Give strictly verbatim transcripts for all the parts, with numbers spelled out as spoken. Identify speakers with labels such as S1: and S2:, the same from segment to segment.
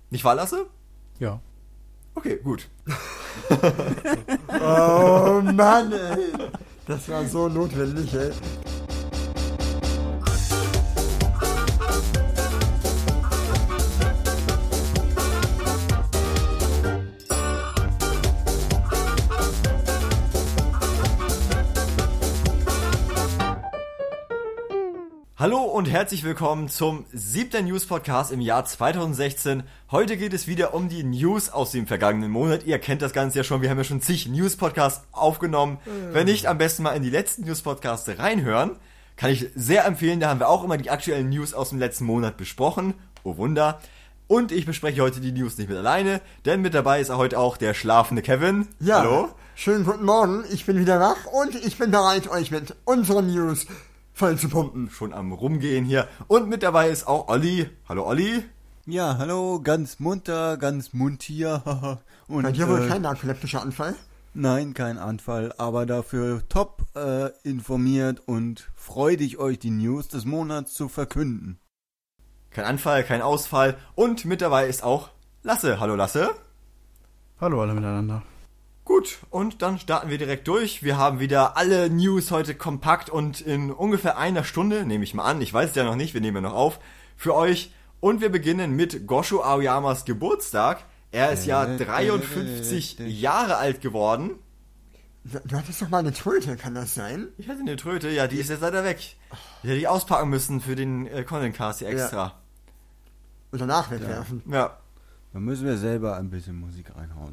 S1: Nicht wahr, Lasse?
S2: Ja.
S1: Okay, gut.
S3: Oh Mann, ey. Das war so notwendig, ey.
S1: Hallo und herzlich willkommen zum siebten News-Podcast im Jahr zweitausendsechzehn. Heute geht es wieder um die News aus dem vergangenen Monat. Ihr kennt das Ganze ja schon, wir haben ja schon zig News-Podcasts aufgenommen. Mhm. Wenn nicht, am besten mal in die letzten News-Podcasts reinhören. Kann ich sehr empfehlen, da haben wir auch immer die aktuellen News aus dem letzten Monat besprochen. Oh Wunder. Und ich bespreche heute die News nicht mit alleine, denn mit dabei ist heute auch der schlafende Kevin.
S3: Ja,
S1: hallo.
S3: Schönen guten Morgen, ich bin wieder wach und ich bin bereit, euch mit unseren News voll zu pumpen.
S1: Schon am Rumgehen hier. Und mit dabei ist auch Olli. Hallo Olli.
S4: Ja, hallo, ganz munter, ganz muntier. Und,
S3: Bei dir wohl
S4: äh,
S3: kein narkoleptischer Anfall?
S4: Nein, kein Anfall, aber dafür top äh, informiert und freudig, euch die News des Monats zu verkünden.
S1: Kein Anfall, kein Ausfall. Und mit dabei ist auch Lasse. Hallo Lasse.
S2: Hallo alle miteinander.
S1: Gut, und dann starten wir direkt durch. Wir haben wieder alle News heute kompakt und in ungefähr einer Stunde, nehme ich mal an, ich weiß es ja noch nicht, wir nehmen ja noch auf, für euch. Und wir beginnen mit Gosho Aoyamas Geburtstag. Er ist ja dreiundfünfzig Jahre alt geworden.
S3: Du hattest doch mal eine Tröte, kann das sein?
S1: Ich hatte eine Tröte, ja, die ist jetzt leider weg. Die hätte ich auspacken müssen für den äh, Content-Cast hier extra.
S3: Ja. Und danach wegwerfen.
S1: Ja. ja.
S4: Da müssen wir selber ein bisschen Musik reinhauen.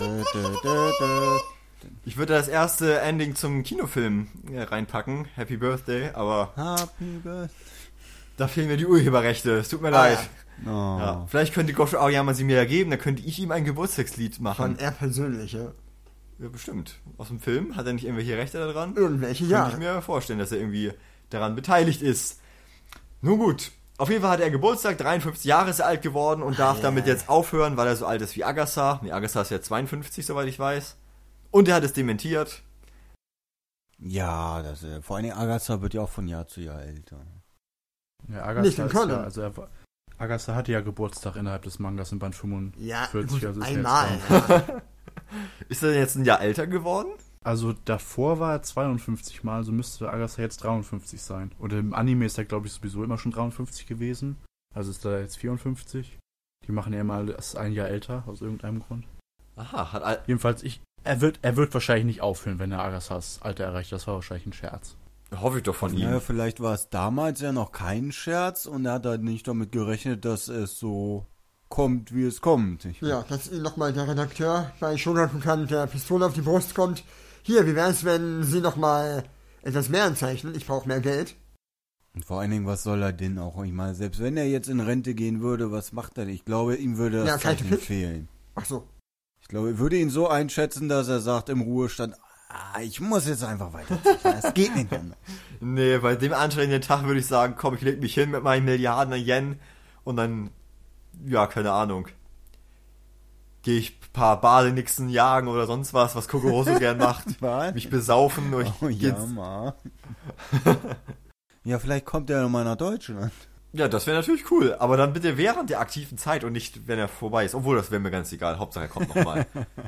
S1: Ich würde das erste Ending zum Kinofilm reinpacken, Happy Birthday, aber
S4: Happy Birthday.
S1: Da fehlen mir die Urheberrechte, es tut mir leid.
S4: Oh.
S1: Ja, vielleicht könnte Gosho Aoyama sie mir ja geben, dann könnte ich ihm ein Geburtstagslied machen.
S3: Von er persönlich, ja.
S1: Ja, bestimmt. Aus dem Film? Hat er nicht irgendwelche Rechte daran?
S3: Irgendwelche, ja.
S1: Könnte ich mir vorstellen, dass er irgendwie daran beteiligt ist. Nun gut. Auf jeden Fall hat er Geburtstag, dreiundfünfzig Jahre ist er alt geworden und darf
S3: yeah.
S1: damit jetzt aufhören, weil er so alt ist wie Agatha. Nee, Agatha ist ja zweiundfünfzig, soweit ich weiß. Und er hat es dementiert.
S4: Ja, das, äh, vor allem Agatha wird ja auch von Jahr zu Jahr älter.
S2: Ja, Agatha
S3: Nicht in
S2: ist
S3: Köln.
S2: ja, also er, Agatha hatte ja Geburtstag innerhalb des Mangas in Band fünfundvierzig.
S3: Ja, gut,
S2: also ist
S3: einmal.
S2: jetzt
S3: Ja.
S1: Ist er jetzt ein Jahr älter geworden?
S2: Also davor war er zweiundfünfzig Mal, so müsste Agatha jetzt dreiundfünfzig sein. Und im Anime ist er, glaube ich, sowieso immer schon dreiundfünfzig gewesen. Also ist er jetzt vierundfünfzig. Die machen ja immer das ein Jahr älter, aus irgendeinem Grund.
S1: Aha, hat al-
S2: Jedenfalls, ich, er wird er wird wahrscheinlich nicht aufhören, wenn er Agathas Alter erreicht. Das war wahrscheinlich ein Scherz.
S1: Hoffe ich doch von ihm.
S4: Naja, vielleicht war es damals ja noch kein Scherz und er hat halt nicht damit gerechnet, dass es so kommt, wie es kommt. Ich
S3: Ja, dass Ihnen nochmal der Redakteur bei Shogakukan kann, der Pistole auf die Brust kommt. Hier, wie wär's, wenn Sie nochmal etwas mehr anzeichnen? Ich brauche mehr Geld.
S4: Und vor allen Dingen, was soll er denn auch? Ich meine, selbst wenn er jetzt in Rente gehen würde, was macht er denn? Ich glaube, ihm würde
S3: Ja,
S4: das
S3: kein
S4: Zeichnen
S3: Tipp.
S4: fehlen.
S3: Ach so.
S4: Ich glaube, ich würde ihn so einschätzen, dass er sagt im Ruhestand, ah, ich muss jetzt einfach weiterzeichnen. Das geht nicht mehr.
S1: Nee, bei dem anstrengenden Tag würde ich sagen, komm, ich leg mich hin mit meinen Milliarden Yen und dann, ja, keine Ahnung, gehe ich ein paar Badenixen jagen oder sonst was, was Kokoro so gern macht.
S4: Was?
S1: Mich besaufen. Und
S4: Oh
S1: ich
S4: ja,
S1: geht's-
S4: ma. Ja, vielleicht kommt er nochmal nach Deutschland.
S1: ja, das wäre natürlich cool, aber dann bitte während der aktiven Zeit und nicht, wenn er vorbei ist. Obwohl, das wäre mir ganz egal. Hauptsache, er kommt nochmal.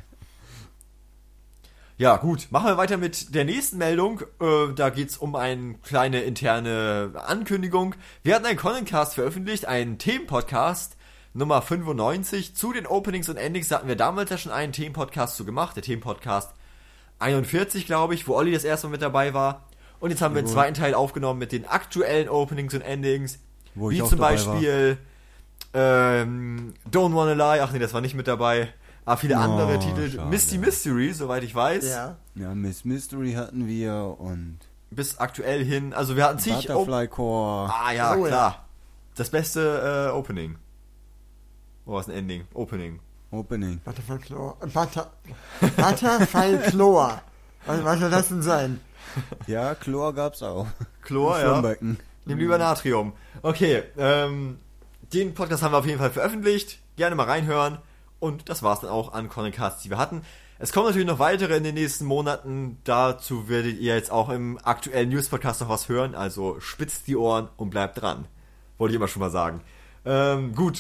S1: Ja, gut. Machen wir weiter mit der nächsten Meldung. Äh, da geht's um eine kleine interne Ankündigung. Wir hatten einen Content-Cast veröffentlicht, einen Themenpodcast, Nummer fünfundneunzig. Zu den Openings und Endings hatten wir damals ja schon einen Themenpodcast zu gemacht. Der Themenpodcast einundvierzig, glaube ich, wo Olli das erste Mal mit dabei war. Und jetzt haben wir einen
S4: Jawohl.
S1: zweiten Teil aufgenommen mit den aktuellen Openings und Endings.
S4: Wo ich
S1: Wie
S4: auch
S1: zum
S4: dabei
S1: Beispiel ähm, Don't Wanna Lie. Ach nee, das war nicht mit dabei. Aber viele
S4: Oh,
S1: andere Titel.
S4: schade.
S1: Misty Mystery, soweit ich weiß.
S3: Ja.
S4: war. Ja, Miss Mystery hatten wir und
S1: Bis aktuell hin. Also wir hatten zig...
S4: Butterfly Core.
S1: Ah ja,
S3: Oh, ja.
S1: klar. Das beste äh, Opening. Oh, was ein Ending. Opening.
S4: Opening.
S3: Butterfly Chlor. äh, Butter, Butterfly Chlor. Was, was soll das denn sein?
S4: Ja, Chlor gab's auch.
S1: Chlor, ja.
S4: Schwimmbecken.
S1: Nimm lieber Natrium. Okay, ähm, den Podcast haben wir auf jeden Fall veröffentlicht. Gerne mal reinhören. Und das war's dann auch an Content-Casts, die wir hatten. Es kommen natürlich noch weitere in den nächsten Monaten. Dazu werdet ihr jetzt auch im aktuellen News-Podcast noch was hören. Also spitzt die Ohren und bleibt dran. Wollte ich immer schon mal sagen. Ähm, gut.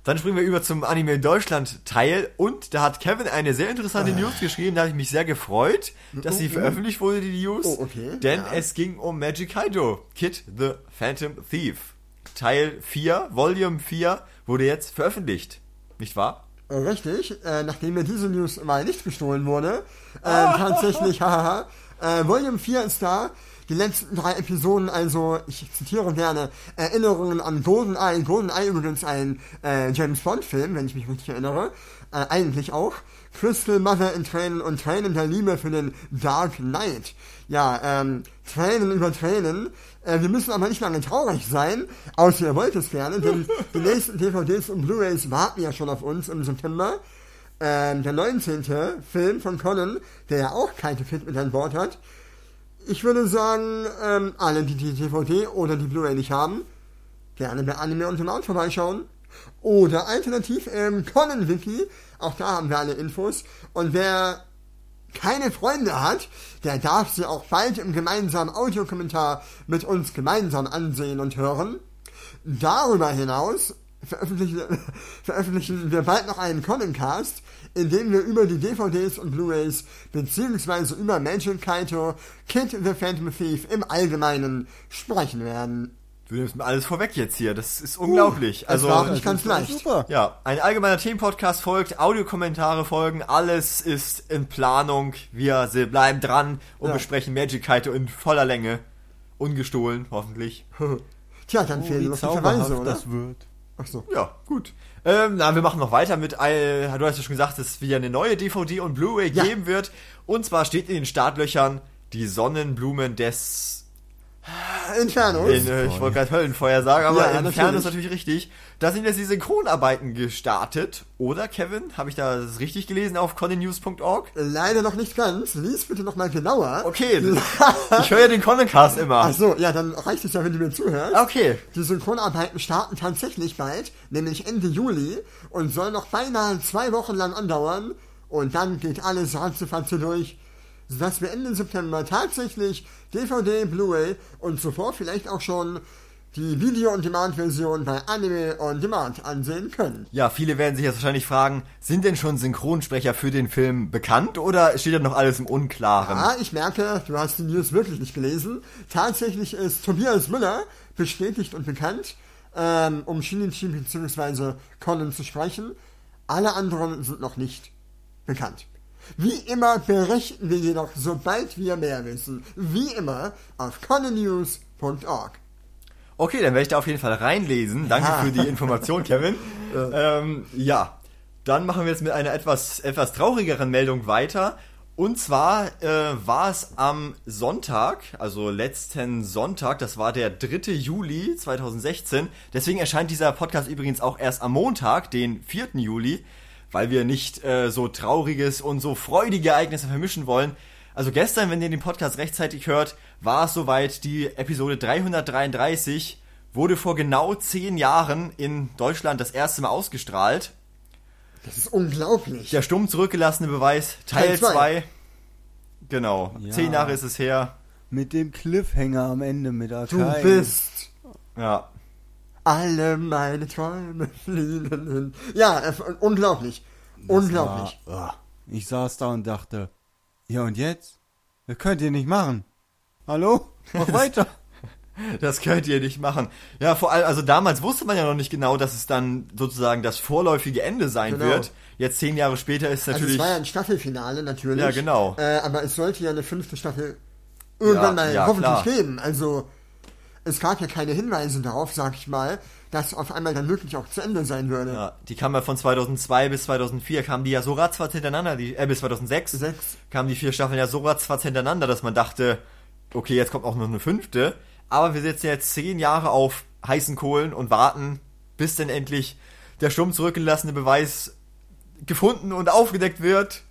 S1: Dann springen wir über zum Anime Deutschland Teil und da hat Kevin eine sehr interessante
S3: Ah.
S1: News geschrieben, da habe ich mich sehr gefreut, dass sie
S3: Oh, oh.
S1: veröffentlicht wurde, die News.
S3: Oh, okay,
S1: Denn
S3: ja.
S1: es ging um Magic Kaido, Kid the Phantom Thief. Teil vier, Volume vier, wurde jetzt veröffentlicht. Nicht wahr?
S3: Äh, Richtig, äh, nachdem mir diese News mal nicht gestohlen wurde, äh, tatsächlich, haha, äh, Volume vier ist da, die letzten drei Episoden, also, ich zitiere gerne, Erinnerungen an GoldenEye, GoldenEye übrigens ein äh, James Bond-Film, wenn ich mich richtig erinnere, äh, eigentlich auch, Crystal Mother in Tränen und Tränen der Liebe für den Dark Knight. Ja, ähm, Tränen über Tränen. Äh, wir müssen aber nicht lange traurig sein, außer ihr wollt es gerne, denn die nächsten D V Ds und Blu-rays warten ja schon auf uns im September. Ähm, der neunzehnte Film von Conan, der ja auch Kaito Kid mit an Bord hat. Ich würde sagen, ähm, alle, die die D V D oder die Blu-ray nicht haben, gerne bei Anime on Demand vorbeischauen. Oder alternativ im Conan-Wiki, auch da haben wir alle Infos. Und wer keine Freunde hat, der darf sie auch bald im gemeinsamen Audiokommentar mit uns gemeinsam ansehen und hören. Darüber hinaus veröffentlichen, veröffentlichen wir bald noch einen Conan-Cast, in dem wir über die D V Ds und Blu-rays beziehungsweise über Magic Kaito, Kid the Phantom Thief im Allgemeinen sprechen werden.
S1: Du nimmst mir alles vorweg jetzt hier, das ist unglaublich.
S3: Uh,
S1: also
S3: das war nicht ganz leicht.
S4: Super.
S1: Ja, ein allgemeiner Themenpodcast folgt, Audiokommentare folgen, alles ist in Planung. Wir se- bleiben dran und
S3: Ja.
S1: besprechen Magic Kaito in voller Länge. Ungestohlen, hoffentlich.
S3: Tja, dann
S4: Oh,
S3: fehlen
S4: wie
S3: noch die
S4: zauberhaft
S3: Verweise, oder?
S4: das wird.
S3: Ach so.
S1: Ja, gut. Ähm, na, wir machen noch weiter mit, äh, du hast ja schon gesagt, dass es wieder eine neue D V D und Blu-ray
S3: Ja.
S1: geben wird. Und zwar steht in den Startlöchern die Sonnenblumen des...
S3: Inferno.
S1: In, äh, ich wollte gerade Höllenfeuer sagen, aber
S3: Ja,
S1: Inferno
S3: natürlich.
S1: ist natürlich richtig. Da sind jetzt die Synchronarbeiten gestartet. Oder, Kevin? Habe ich das richtig gelesen auf conanews punkt org?
S3: Leider noch nicht ganz. Lies bitte noch mal genauer.
S1: Okay, ich höre ja den Conancast immer.
S3: Ach so, ja, dann reicht es ja, wenn du mir zuhörst.
S1: Okay.
S3: Die Synchronarbeiten starten tatsächlich bald, nämlich Ende Juli, und soll noch beinahe zwei Wochen lang andauern. Und dann geht alles ratzefatze durch, sodass wir Ende September tatsächlich D V D, Blu-ray und zuvor vielleicht auch schon die Video-on-Demand-Version bei Anime on Demand ansehen können.
S1: Ja, viele werden sich jetzt wahrscheinlich fragen, sind denn schon Synchronsprecher für den Film bekannt oder steht da noch alles im Unklaren?
S3: Ja, ich merke, du hast die News wirklich nicht gelesen. Tatsächlich ist Tobias Müller bestätigt und bekannt, ähm, um Shinichi bzw. Conan zu sprechen. Alle anderen sind noch nicht bekannt. Wie immer berichten wir jedoch, sobald wir mehr wissen. Wie immer auf conanews punkt org.
S1: Okay, dann werde ich da auf jeden Fall reinlesen. Danke
S3: Ja.
S1: für die Information, Kevin. ähm, ja, dann machen wir jetzt mit einer etwas, etwas traurigeren Meldung weiter. Und zwar äh, war es am Sonntag, also letzten Sonntag, das war der dritte Juli zweitausendsechzehn. Deswegen erscheint dieser Podcast übrigens auch erst am Montag, den vierten Juli, weil wir nicht äh, so trauriges und so freudige Ereignisse vermischen wollen. Also gestern, wenn ihr den Podcast rechtzeitig hört, war es soweit, die Episode dreihundertdreiunddreißig wurde vor genau zehn Jahren in Deutschland das erste Mal ausgestrahlt.
S3: Das ist unglaublich.
S1: Der stumm zurückgelassene Beweis, Teil
S3: Teil zwei.
S1: zwei. Genau,
S4: Ja.
S1: zehn Jahre ist es her.
S4: Mit dem Cliffhanger am Ende mit Akai.
S3: Du bist...
S1: Ja,
S3: Alle meine Träume fliehen hin. Ja, äh, unglaublich. Unglaublich.
S4: War, ah, ich saß da und dachte, ja und jetzt? Das könnt ihr nicht machen. Hallo? Mach weiter.
S1: das könnt ihr nicht machen. Ja, vor allem, also damals wusste man ja noch nicht genau, dass es dann sozusagen das vorläufige Ende sein
S3: Genau.
S1: wird. Jetzt zehn Jahre später ist
S3: Also es
S1: natürlich...
S3: war ja ein Staffelfinale natürlich.
S1: Ja, genau.
S3: Äh, aber es sollte ja eine fünfte Staffel irgendwann
S1: Ja,
S3: mal
S1: ja,
S3: hoffentlich
S1: klar.
S3: geben. Also es gab ja keine Hinweise darauf, sag ich mal, dass auf einmal dann wirklich auch zu Ende sein würde.
S1: Ja, die kam ja von zweitausendzwei bis zweitausendvier, kamen die ja so ratzfatz hintereinander, die, äh, bis zweitausendsechs
S3: Sechs.
S1: kamen die vier Staffeln ja so ratzfatz hintereinander, dass man dachte, okay, jetzt kommt auch noch eine fünfte, aber wir sitzen jetzt zehn Jahre auf heißen Kohlen und warten, bis denn endlich der stumm zurückgelassene Beweis gefunden und aufgedeckt wird.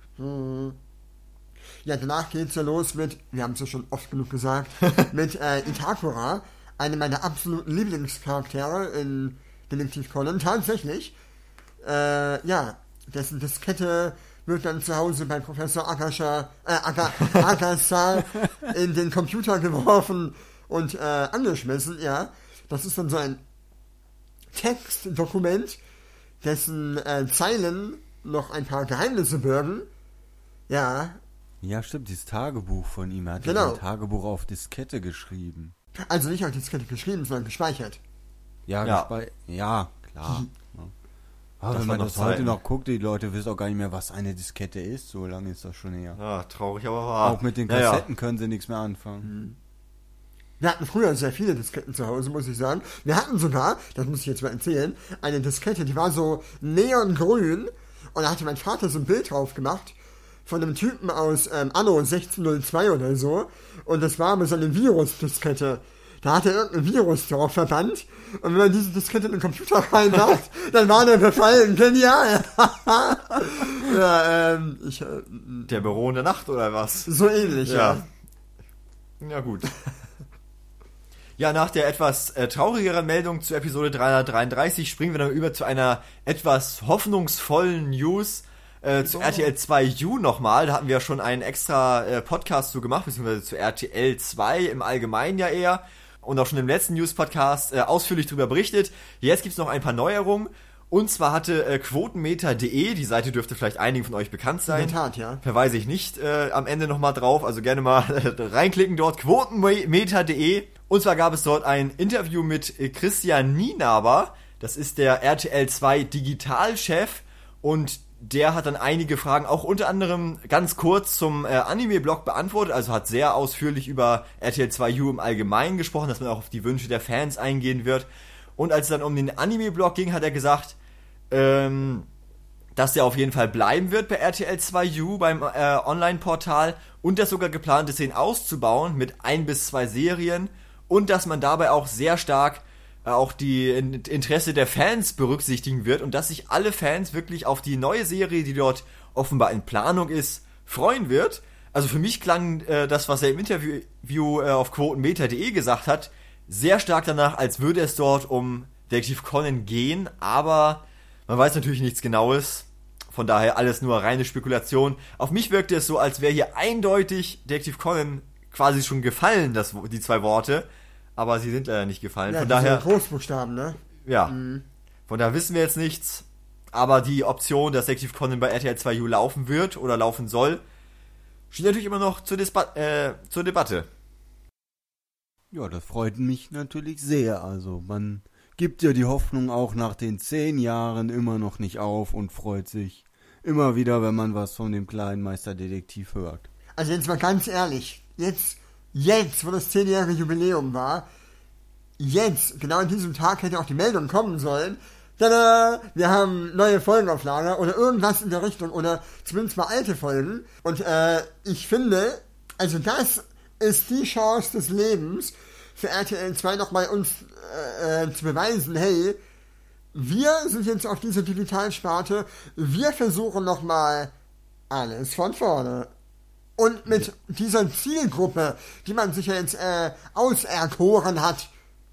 S3: Ja, danach geht's ja los mit, wir haben es ja schon oft genug gesagt, mit äh, Itakura, einem meiner absoluten Lieblingscharaktere in Detektiv Conan, tatsächlich. Äh, ja, dessen Diskette wird dann zu Hause bei Professor Akasha, äh, Aka, Akasa in den Computer geworfen und äh, angeschmissen, ja. Das ist dann so ein Textdokument, dessen äh, Zeilen noch ein paar Geheimnisse birgen. Ja.
S4: Ja, stimmt, dieses Tagebuch von ihm. Er hat
S3: Genau.
S4: ein Tagebuch auf Diskette geschrieben.
S3: Also nicht auf Diskette geschrieben, sondern gespeichert.
S4: Ja,
S1: Ja.
S4: gespei- ja klar. Ja. Aber
S1: Das
S4: wenn
S1: war
S4: man
S1: noch
S4: das heute
S1: Zeiten.
S4: noch guckt, die Leute wissen auch gar nicht mehr, was eine Diskette ist. So lange ist das schon her.
S1: Ja, traurig, aber wahr.
S4: Auch mit den
S1: Naja.
S4: Kassetten können sie nichts mehr anfangen.
S3: Wir hatten früher sehr viele Disketten zu Hause, muss ich sagen. Wir hatten sogar, das muss ich jetzt mal erzählen, eine Diskette, die war so neongrün. Und da hatte mein Vater so ein Bild drauf gemacht von einem Typen aus ähm, Anno sechzehn null zwei oder so. Und das war mit so eine Virus-Diskette. Da hat er irgendein Virus drauf verbannt. Und wenn man diese Diskette in den Computer reinmacht, dann war der befallen. Genial. ja, ähm, ich, äh,
S1: Der Büro in der Nacht oder was?
S3: so ähnlich, ja.
S1: Ja. Ja, gut. Ja, nach der etwas äh, traurigeren Meldung zu Episode dreihundertdreiunddreißig springen wir dann über zu einer etwas hoffnungsvollen News äh, zu
S3: Oh.
S1: R T L zwei U nochmal. Da hatten wir ja schon einen extra äh, Podcast zu gemacht, beziehungsweise zu R T L zwei im Allgemeinen ja eher. Und auch schon im letzten News-Podcast äh, ausführlich darüber berichtet. Jetzt gibt's noch ein paar Neuerungen. Und zwar hatte äh, Quotenmeter punkt de, die Seite dürfte vielleicht einigen von euch bekannt
S3: In
S1: sein.
S3: der Tat, ja.
S1: Verweise ich nicht äh, am Ende nochmal drauf, also gerne mal reinklicken dort, Quotenmeter punkt de. Und zwar gab es dort ein Interview mit äh, Christian Nienaber, das ist der R T L zwei Digitalchef, und der hat dann einige Fragen, auch unter anderem ganz kurz zum äh, Anime-Blog beantwortet, also hat sehr ausführlich über R T L zwei U im Allgemeinen gesprochen, dass man auch auf die Wünsche der Fans eingehen wird. Und als es dann um den Anime-Blog ging, hat er gesagt, ähm, dass der auf jeden Fall bleiben wird bei R T L zwei U beim äh, Online-Portal und dass sogar geplant ist, den auszubauen mit ein bis zwei Serien und dass man dabei auch sehr stark äh, auch die in Interesse der Fans berücksichtigen wird und dass sich alle Fans wirklich auf die neue Serie, die dort offenbar in Planung ist, freuen wird. Also für mich klang äh, das, was er im Interview äh, auf quotenmeter punkt de gesagt hat, sehr stark danach, als würde es dort um Detektiv Conan gehen, aber man weiß natürlich nichts Genaues, von daher alles nur reine Spekulation. Auf mich wirkte es so, als wäre hier eindeutig Detektiv Conan quasi schon gefallen, das, die zwei Worte, aber sie sind leider nicht gefallen.
S3: Ja,
S1: Von
S3: diese
S1: daher,
S3: Großbuchstaben, ne?
S1: ja,
S3: Mhm.
S1: von daher wissen wir jetzt nichts, aber die Option, dass Detektiv Conan bei R T L zwei U laufen wird oder laufen soll, steht natürlich immer noch zur, Dispa- äh, zur Debatte.
S4: Ja, das freut mich natürlich sehr. Also man gibt ja die Hoffnung auch nach den zehn Jahren immer noch nicht auf und freut sich immer wieder, wenn man was von dem kleinen Meisterdetektiv hört.
S3: Also jetzt mal ganz ehrlich, jetzt, jetzt, wo das zehnjährige Jubiläum war, jetzt, genau an diesem Tag hätte auch die Meldung kommen sollen, tada, wir haben neue Folgen auf Lager oder irgendwas in der Richtung oder zumindest mal alte Folgen. Und äh, ich finde, also das ist die Chance des Lebens für R T L zwei nochmal uns äh, zu beweisen, hey, wir sind jetzt auf dieser Digitalsparte, wir versuchen nochmal alles von vorne. Und mit ja. dieser Zielgruppe, die man sich ja jetzt äh, auserkoren hat.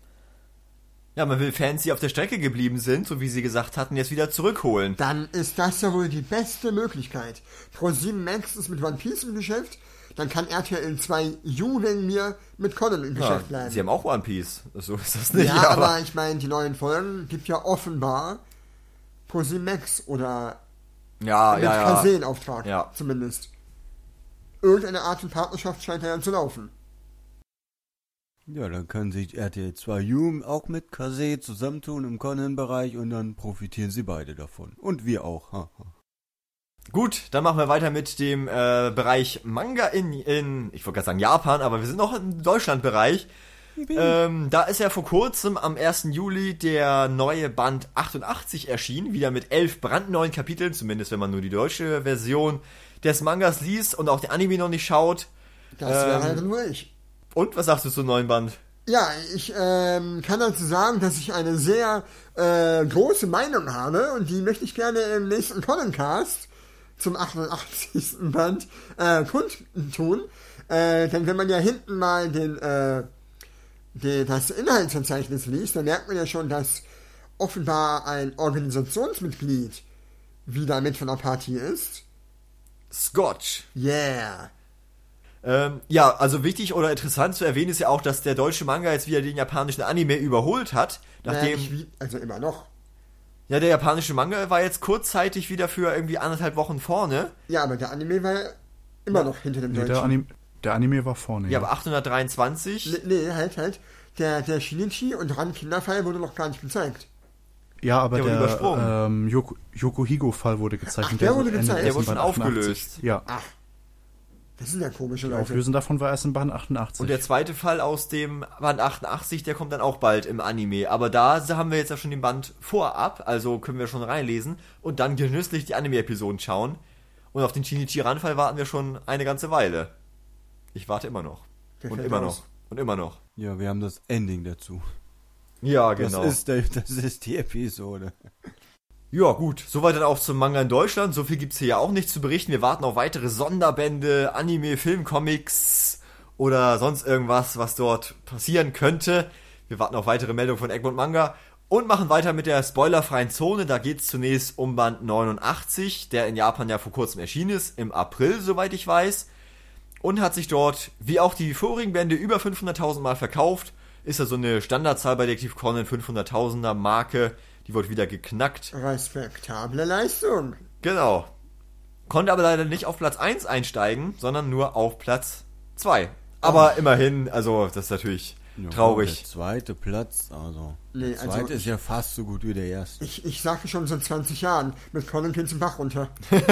S1: Ja, man will Fans, die auf der Strecke geblieben sind, so wie sie gesagt hatten, jetzt wieder zurückholen.
S3: Dann ist das ja wohl die beste Möglichkeit. ProSieben Max ist mit One Piece im Geschäft, dann kann R T L zwei U wegen mir mit Conan im Geschäft
S1: Ja,
S3: bleiben.
S1: sie haben auch One Piece, so ist das nicht.
S3: Ja, aber, aber ich meine, die neuen Folgen gibt ja offenbar ProSieben Max oder
S1: ja,
S3: mit
S1: ja, ja.
S3: Kaseen-Auftrag
S1: Ja.
S3: zumindest. Irgendeine Art von Partnerschaft scheint ja zu laufen.
S4: Ja, dann kann sich R T L zwei U auch mit Kase zusammentun im Conan-Bereich und dann profitieren sie beide davon. Und wir auch. Ha, ha.
S1: Gut, dann machen wir weiter mit dem äh, Bereich Manga in, in ich wollte gerade sagen Japan, aber wir sind noch im Deutschland-Bereich. Ähm, da ist ja vor kurzem am ersten Juli der neue Band achtundachtzig erschienen, wieder mit elf brandneuen Kapiteln, zumindest wenn man nur die deutsche Version des Mangas liest und auch den Anime noch nicht schaut.
S3: Das wäre
S1: Ähm,
S3: halt nur ich.
S1: Und, was sagst du zum neuen Band?
S3: Ja, ich ähm, kann dazu sagen, dass ich eine sehr äh, große Meinung habe und die möchte ich gerne im nächsten Conan-Cast zum achtundachtzigsten Band äh, kundtun. Äh, denn wenn man ja hinten mal den, äh, den, das Inhaltsverzeichnis liest, dann merkt man ja schon, dass offenbar ein Organisationsmitglied wieder mit von der Partie ist.
S1: Scotch.
S3: Yeah.
S1: Ähm, ja, also wichtig oder interessant zu erwähnen ist ja auch, dass der deutsche Manga jetzt wieder den japanischen Anime überholt hat,
S3: Naja,
S1: nachdem...
S3: nicht wie, also immer noch.
S1: Ja, der japanische Manga war jetzt kurzzeitig wieder für irgendwie anderthalb Wochen vorne.
S3: Ja, aber der Anime war immer noch hinter dem
S2: Nee,
S3: Deutschen.
S2: der, Anim der Anime war vorne.
S1: Ja, aber achthundertdreiundzwanzig.
S3: Nee, nee, halt, halt. Der, der Shinichi und Ran Kinderfall wurde noch gar nicht gezeigt.
S2: Ja, aber
S1: Der wurde
S2: der,
S1: übersprungen.
S2: ähm, Yoko, Yokohigo-Fall wurde gezeigt.
S3: Ach,
S2: und
S3: der
S2: ist
S3: wurde
S2: Ende
S3: gezeigt.
S2: erst
S1: Der
S2: in
S1: wurde schon
S2: Band achtundachtzig.
S1: aufgelöst.
S2: Ja,
S3: Ach, das sind ja komische
S2: die
S3: Leute.
S2: Auflösung davon war erst in Band achtundachtzig.
S1: Und der zweite Fall aus dem Band achtundachtzig, der kommt dann auch bald im Anime. Aber da haben wir jetzt ja schon den Band vorab, also können wir schon reinlesen und dann genüsslich die Anime-Episoden schauen. Und auf den Shinichi-Ran-Fall warten wir schon eine ganze Weile. Ich warte immer noch.
S3: Der
S1: Und
S3: fällt
S1: immer
S3: aus.
S1: noch. Und immer noch.
S4: Ja, wir haben das Ending dazu.
S1: Ja, genau.
S4: Das ist, der, das ist die Episode.
S1: Ja, gut. Soweit dann auch zum Manga in Deutschland. So viel gibt's hier ja auch nicht zu berichten. Wir warten auf weitere Sonderbände, Anime, Filmcomics oder sonst irgendwas, was dort passieren könnte. Wir warten auf weitere Meldungen von Egmont Manga und machen weiter mit der spoilerfreien Zone. Da geht's zunächst um Band neunundachtzig, der in Japan ja vor kurzem erschienen ist, im April, soweit ich weiß. Und hat sich dort, wie auch die vorigen Bände, über fünfhunderttausend Mal verkauft. Ist ja so eine Standardzahl bei Detektiv Conan, fünfhunderttausender Marke. Die wurde wieder geknackt.
S3: Respektable Leistung.
S1: Genau. Konnte aber leider nicht auf Platz eins einsteigen, sondern nur auf Platz zwei. Aber immerhin, also das ist natürlich
S4: Ja,
S1: traurig.
S4: Der zweite Platz, also.
S3: Nee,
S4: der
S3: also
S4: zweite ist
S3: ich-
S4: ja fast so gut wie der erste.
S3: Ich, ich sage schon seit zwanzig Jahren, mit Conan geht's den Bach runter.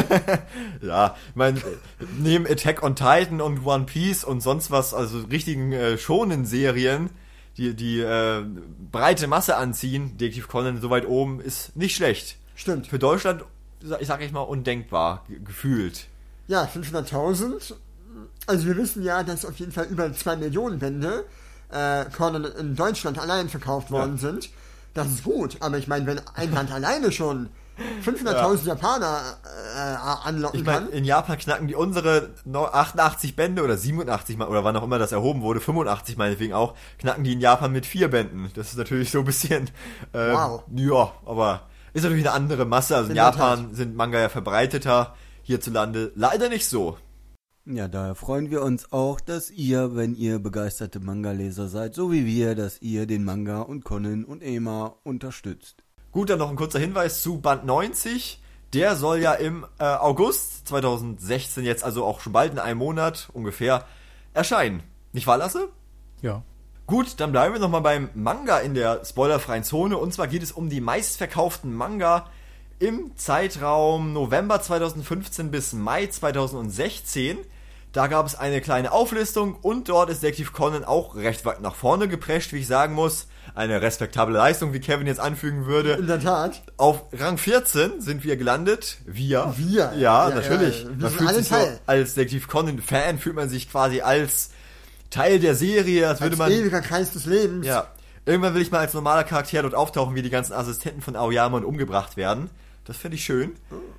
S1: Ja, ich meine, neben Attack on Titan und One Piece und sonst was, also richtigen äh, Shonen-Serien, die die äh, breite Masse anziehen, Detektiv Conan so weit oben, ist nicht schlecht.
S3: Stimmt.
S1: Für Deutschland, ich sag ich mal, undenkbar, ge- gefühlt.
S3: Ja, fünfhunderttausend. Also wir wissen ja, dass auf jeden Fall über zwei Millionen Bände äh, Conan in Deutschland allein verkauft worden
S1: Ja.
S3: sind. Das ist gut, aber ich meine, wenn ein Band alleine schon fünfhunderttausend Japaner äh, anlocken
S1: Ich meine,
S3: kann,
S1: in Japan knacken die unsere no- achtundachtzig Bände oder siebenundachtzig mal, oder wann auch immer das erhoben wurde, fünfundachtzig meinetwegen auch, knacken die in Japan mit vier Bänden. Das ist natürlich so ein bisschen, äh,
S3: Wow.
S1: ja, aber ist natürlich eine andere Masse. Also in
S3: In der
S1: Japan
S3: Tat.
S1: sind Manga ja verbreiteter, hierzulande leider nicht so.
S4: Ja, daher freuen wir uns auch, dass ihr, wenn ihr begeisterte Manga-Leser seid, so wie wir, dass ihr den Manga und Conan und Ema unterstützt.
S1: Gut, dann noch ein kurzer Hinweis zu Band neunzig. Der soll ja im äh, August zweitausendsechzehn, jetzt also auch schon bald in einem Monat ungefähr, erscheinen. Nicht wahr, Lasse?
S2: Ja.
S1: Gut, dann bleiben wir nochmal beim Manga in der spoilerfreien Zone. Und zwar geht es um die meistverkauften Manga im Zeitraum November zweitausendfünfzehn bis Mai zweitausendsechzehn. Da gab es eine kleine Auflistung und dort ist Detektiv Conan auch recht weit nach vorne geprescht, wie ich sagen muss. Eine respektable Leistung, wie Kevin jetzt anfügen würde.
S3: in der Tat,
S1: Auf Rang vierzehn sind wir gelandet. Wir.
S3: Wir.
S1: Ja,
S3: Ja,
S1: natürlich.
S3: ja, wir
S1: man
S3: sind
S1: fühlt
S3: alle
S1: sich so,
S3: Teil.
S1: als Detektiv Conan-Fan fühlt man sich quasi als Teil der Serie, als würde
S3: als
S1: man...
S3: ewiger Kreis des Lebens.
S1: Ja. Irgendwann will ich mal als normaler Charakter dort auftauchen, wie die ganzen Assistenten von Aoyama und umgebracht werden. Das finde ich schön.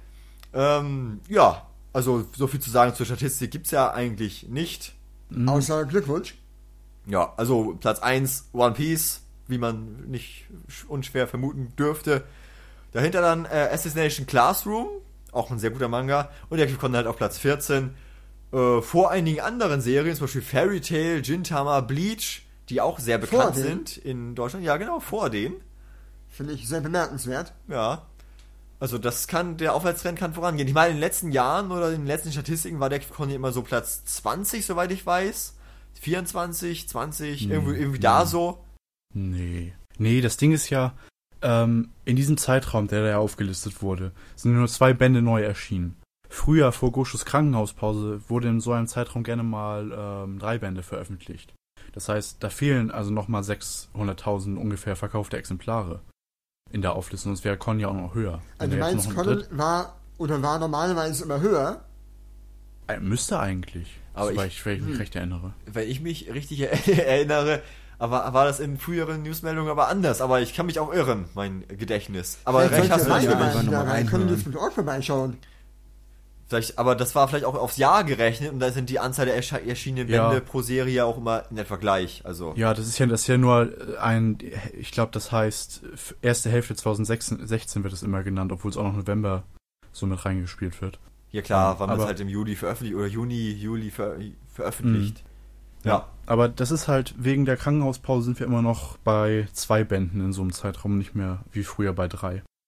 S1: Ähm, ja, also so viel zu sagen zur Statistik gibt's ja eigentlich nicht.
S3: Außer Glückwunsch.
S1: Ja, also Platz eins One Piece, wie man nicht sch- unschwer vermuten dürfte. Dahinter dann äh, Assassination Classroom, auch ein sehr guter Manga. Und der kommt halt auf Platz vierzehn. Äh, vor einigen anderen Serien, zum Beispiel Fairy Tail, Gintama, Bleach, die auch sehr
S3: Vor
S1: bekannt
S3: denen?
S1: sind in Deutschland. Ja, genau, vor denen.
S3: Finde ich sehr bemerkenswert.
S1: Ja. Also das kann, der Aufwärtstrend kann vorangehen. Ich meine, in den letzten Jahren oder in den letzten Statistiken war der Conny immer so Platz zwanzig, soweit ich weiß. vierundzwanzig, zwanzig,
S2: Hm,
S1: irgendwie, irgendwie da
S2: hm.
S1: so.
S2: Nee. Nee, das Ding ist ja, ähm, in diesem Zeitraum, der da ja aufgelistet wurde, sind nur zwei Bände neu erschienen. Früher, vor Goshos Krankenhauspause, wurde in so einem Zeitraum gerne mal ähm, drei Bände veröffentlicht. Das heißt, da fehlen also nochmal sechshunderttausend ungefähr verkaufte Exemplare in der Auflistung. Sonst wäre Con ja auch noch höher.
S3: Also
S2: Wenn
S3: du
S2: er jetzt
S3: meinst,
S2: noch einen
S3: Conan
S2: Dritt-
S3: war oder war normalerweise immer höher.
S2: Äh, müsste eigentlich,
S1: Aber
S2: soweit
S1: ich-
S2: ich, wenn ich mich
S3: hm.
S2: recht erinnere.
S1: Wenn ich mich richtig erinnere, aber war das in früheren Newsmeldungen aber anders. Aber ich kann mich auch irren, mein Gedächtnis. Aber
S3: Vielleicht
S1: recht hast du
S3: sollte
S1: natürlich.
S4: einfach
S3: Weihnachten
S4: noch mal
S3: da rein, können
S4: reinhören.
S3: jetzt mit Ort vorbeischauen.
S1: Vielleicht, aber das war vielleicht auch aufs Jahr gerechnet und da sind die Anzahl der ersche- erschienenen
S2: Ja.
S1: Bände pro Serie auch immer in etwa gleich. Also
S2: Ja, das ist ja, das ist ja nur ein, ich glaube, das heißt, f- erste Hälfte zweitausendsechzehn wird es immer genannt, obwohl es auch noch November so mit reingespielt wird.
S1: ja klar, wann man es
S2: aber-
S1: halt im Juli veröffentlicht oder Juni, Juli ver veröffentlicht. Ja.
S2: Aber das ist halt, wegen der Krankenhauspause sind wir immer noch bei zwei Bänden in so einem Zeitraum, nicht mehr wie früher bei drei.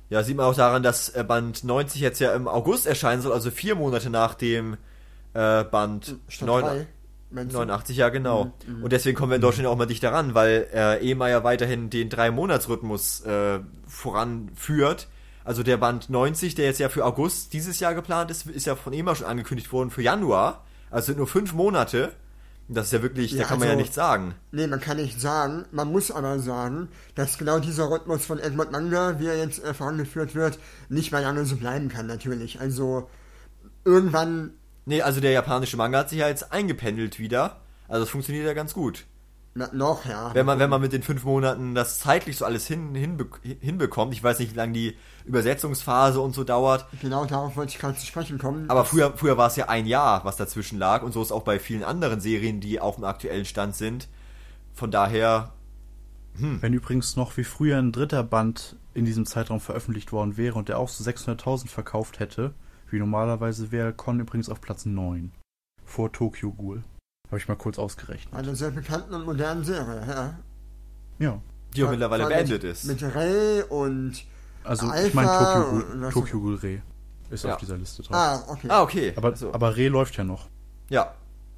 S1: Ja, sieht man auch daran, dass äh, Band neunzig jetzt ja im August erscheinen soll, also vier Monate nach dem äh, Band
S3: Statt
S1: neun,
S3: drei, meinst du?
S1: neunundachtzig, ja genau.
S3: Mhm,
S1: Und deswegen kommen wir in Deutschland auch mal dichter ran, weil äh, EMA ja weiterhin den Drei-Monats-Rhythmus äh, voranführt. Also der Band neunzig, der jetzt ja für August dieses Jahr geplant ist, ist ja von EMA schon angekündigt worden für Januar. Also sind nur fünf Monate. Das ist ja wirklich,
S3: Ja,
S1: da kann man
S3: also-
S1: ja nichts sagen.
S3: Nee, man kann nicht sagen, man muss aber sagen, dass genau dieser Rhythmus von Egmont Manga, wie er jetzt äh, vorangeführt wird, nicht mehr lange so bleiben kann, natürlich. Also, irgendwann,
S1: Nee, also der japanische Manga hat sich ja jetzt eingependelt wieder. Also das funktioniert ja ganz gut.
S3: na, noch, ja.
S1: Wenn man, wenn man mit den fünf Monaten das zeitlich so alles hin, hinbe hinbekommt, ich weiß nicht, wie lange die Übersetzungsphase und so dauert,
S3: Genau darauf wollte ich gerade zu sprechen kommen.
S1: aber
S3: Das-
S1: früher, früher war es ja ein Jahr, was dazwischen lag und so ist auch bei vielen anderen Serien, die auch im aktuellen Stand sind. Von daher,
S2: Wenn übrigens noch wie früher ein dritter Band in diesem Zeitraum veröffentlicht worden wäre und der auch so sechshunderttausend verkauft hätte, wie normalerweise, wäre Con übrigens auf Platz neun. Vor Tokyo Ghoul. Habe ich mal kurz ausgerechnet.
S3: Eine sehr bekannten und modernen Serie, ja.
S2: Ja.
S1: die auch mittlerweile
S3: Vor allem
S1: beendet ist.
S3: Mit Ray und...
S2: Also
S3: Alpha
S2: ich meine Tokyo
S3: und
S2: Ghoul,
S3: was-
S2: Tokyo Ghoul Re ist
S1: Ja.
S2: auf dieser Liste drauf.
S3: Ah, okay.
S1: Ah, okay.
S2: aber,
S1: so.
S2: aber Re läuft ja noch.
S1: Ja.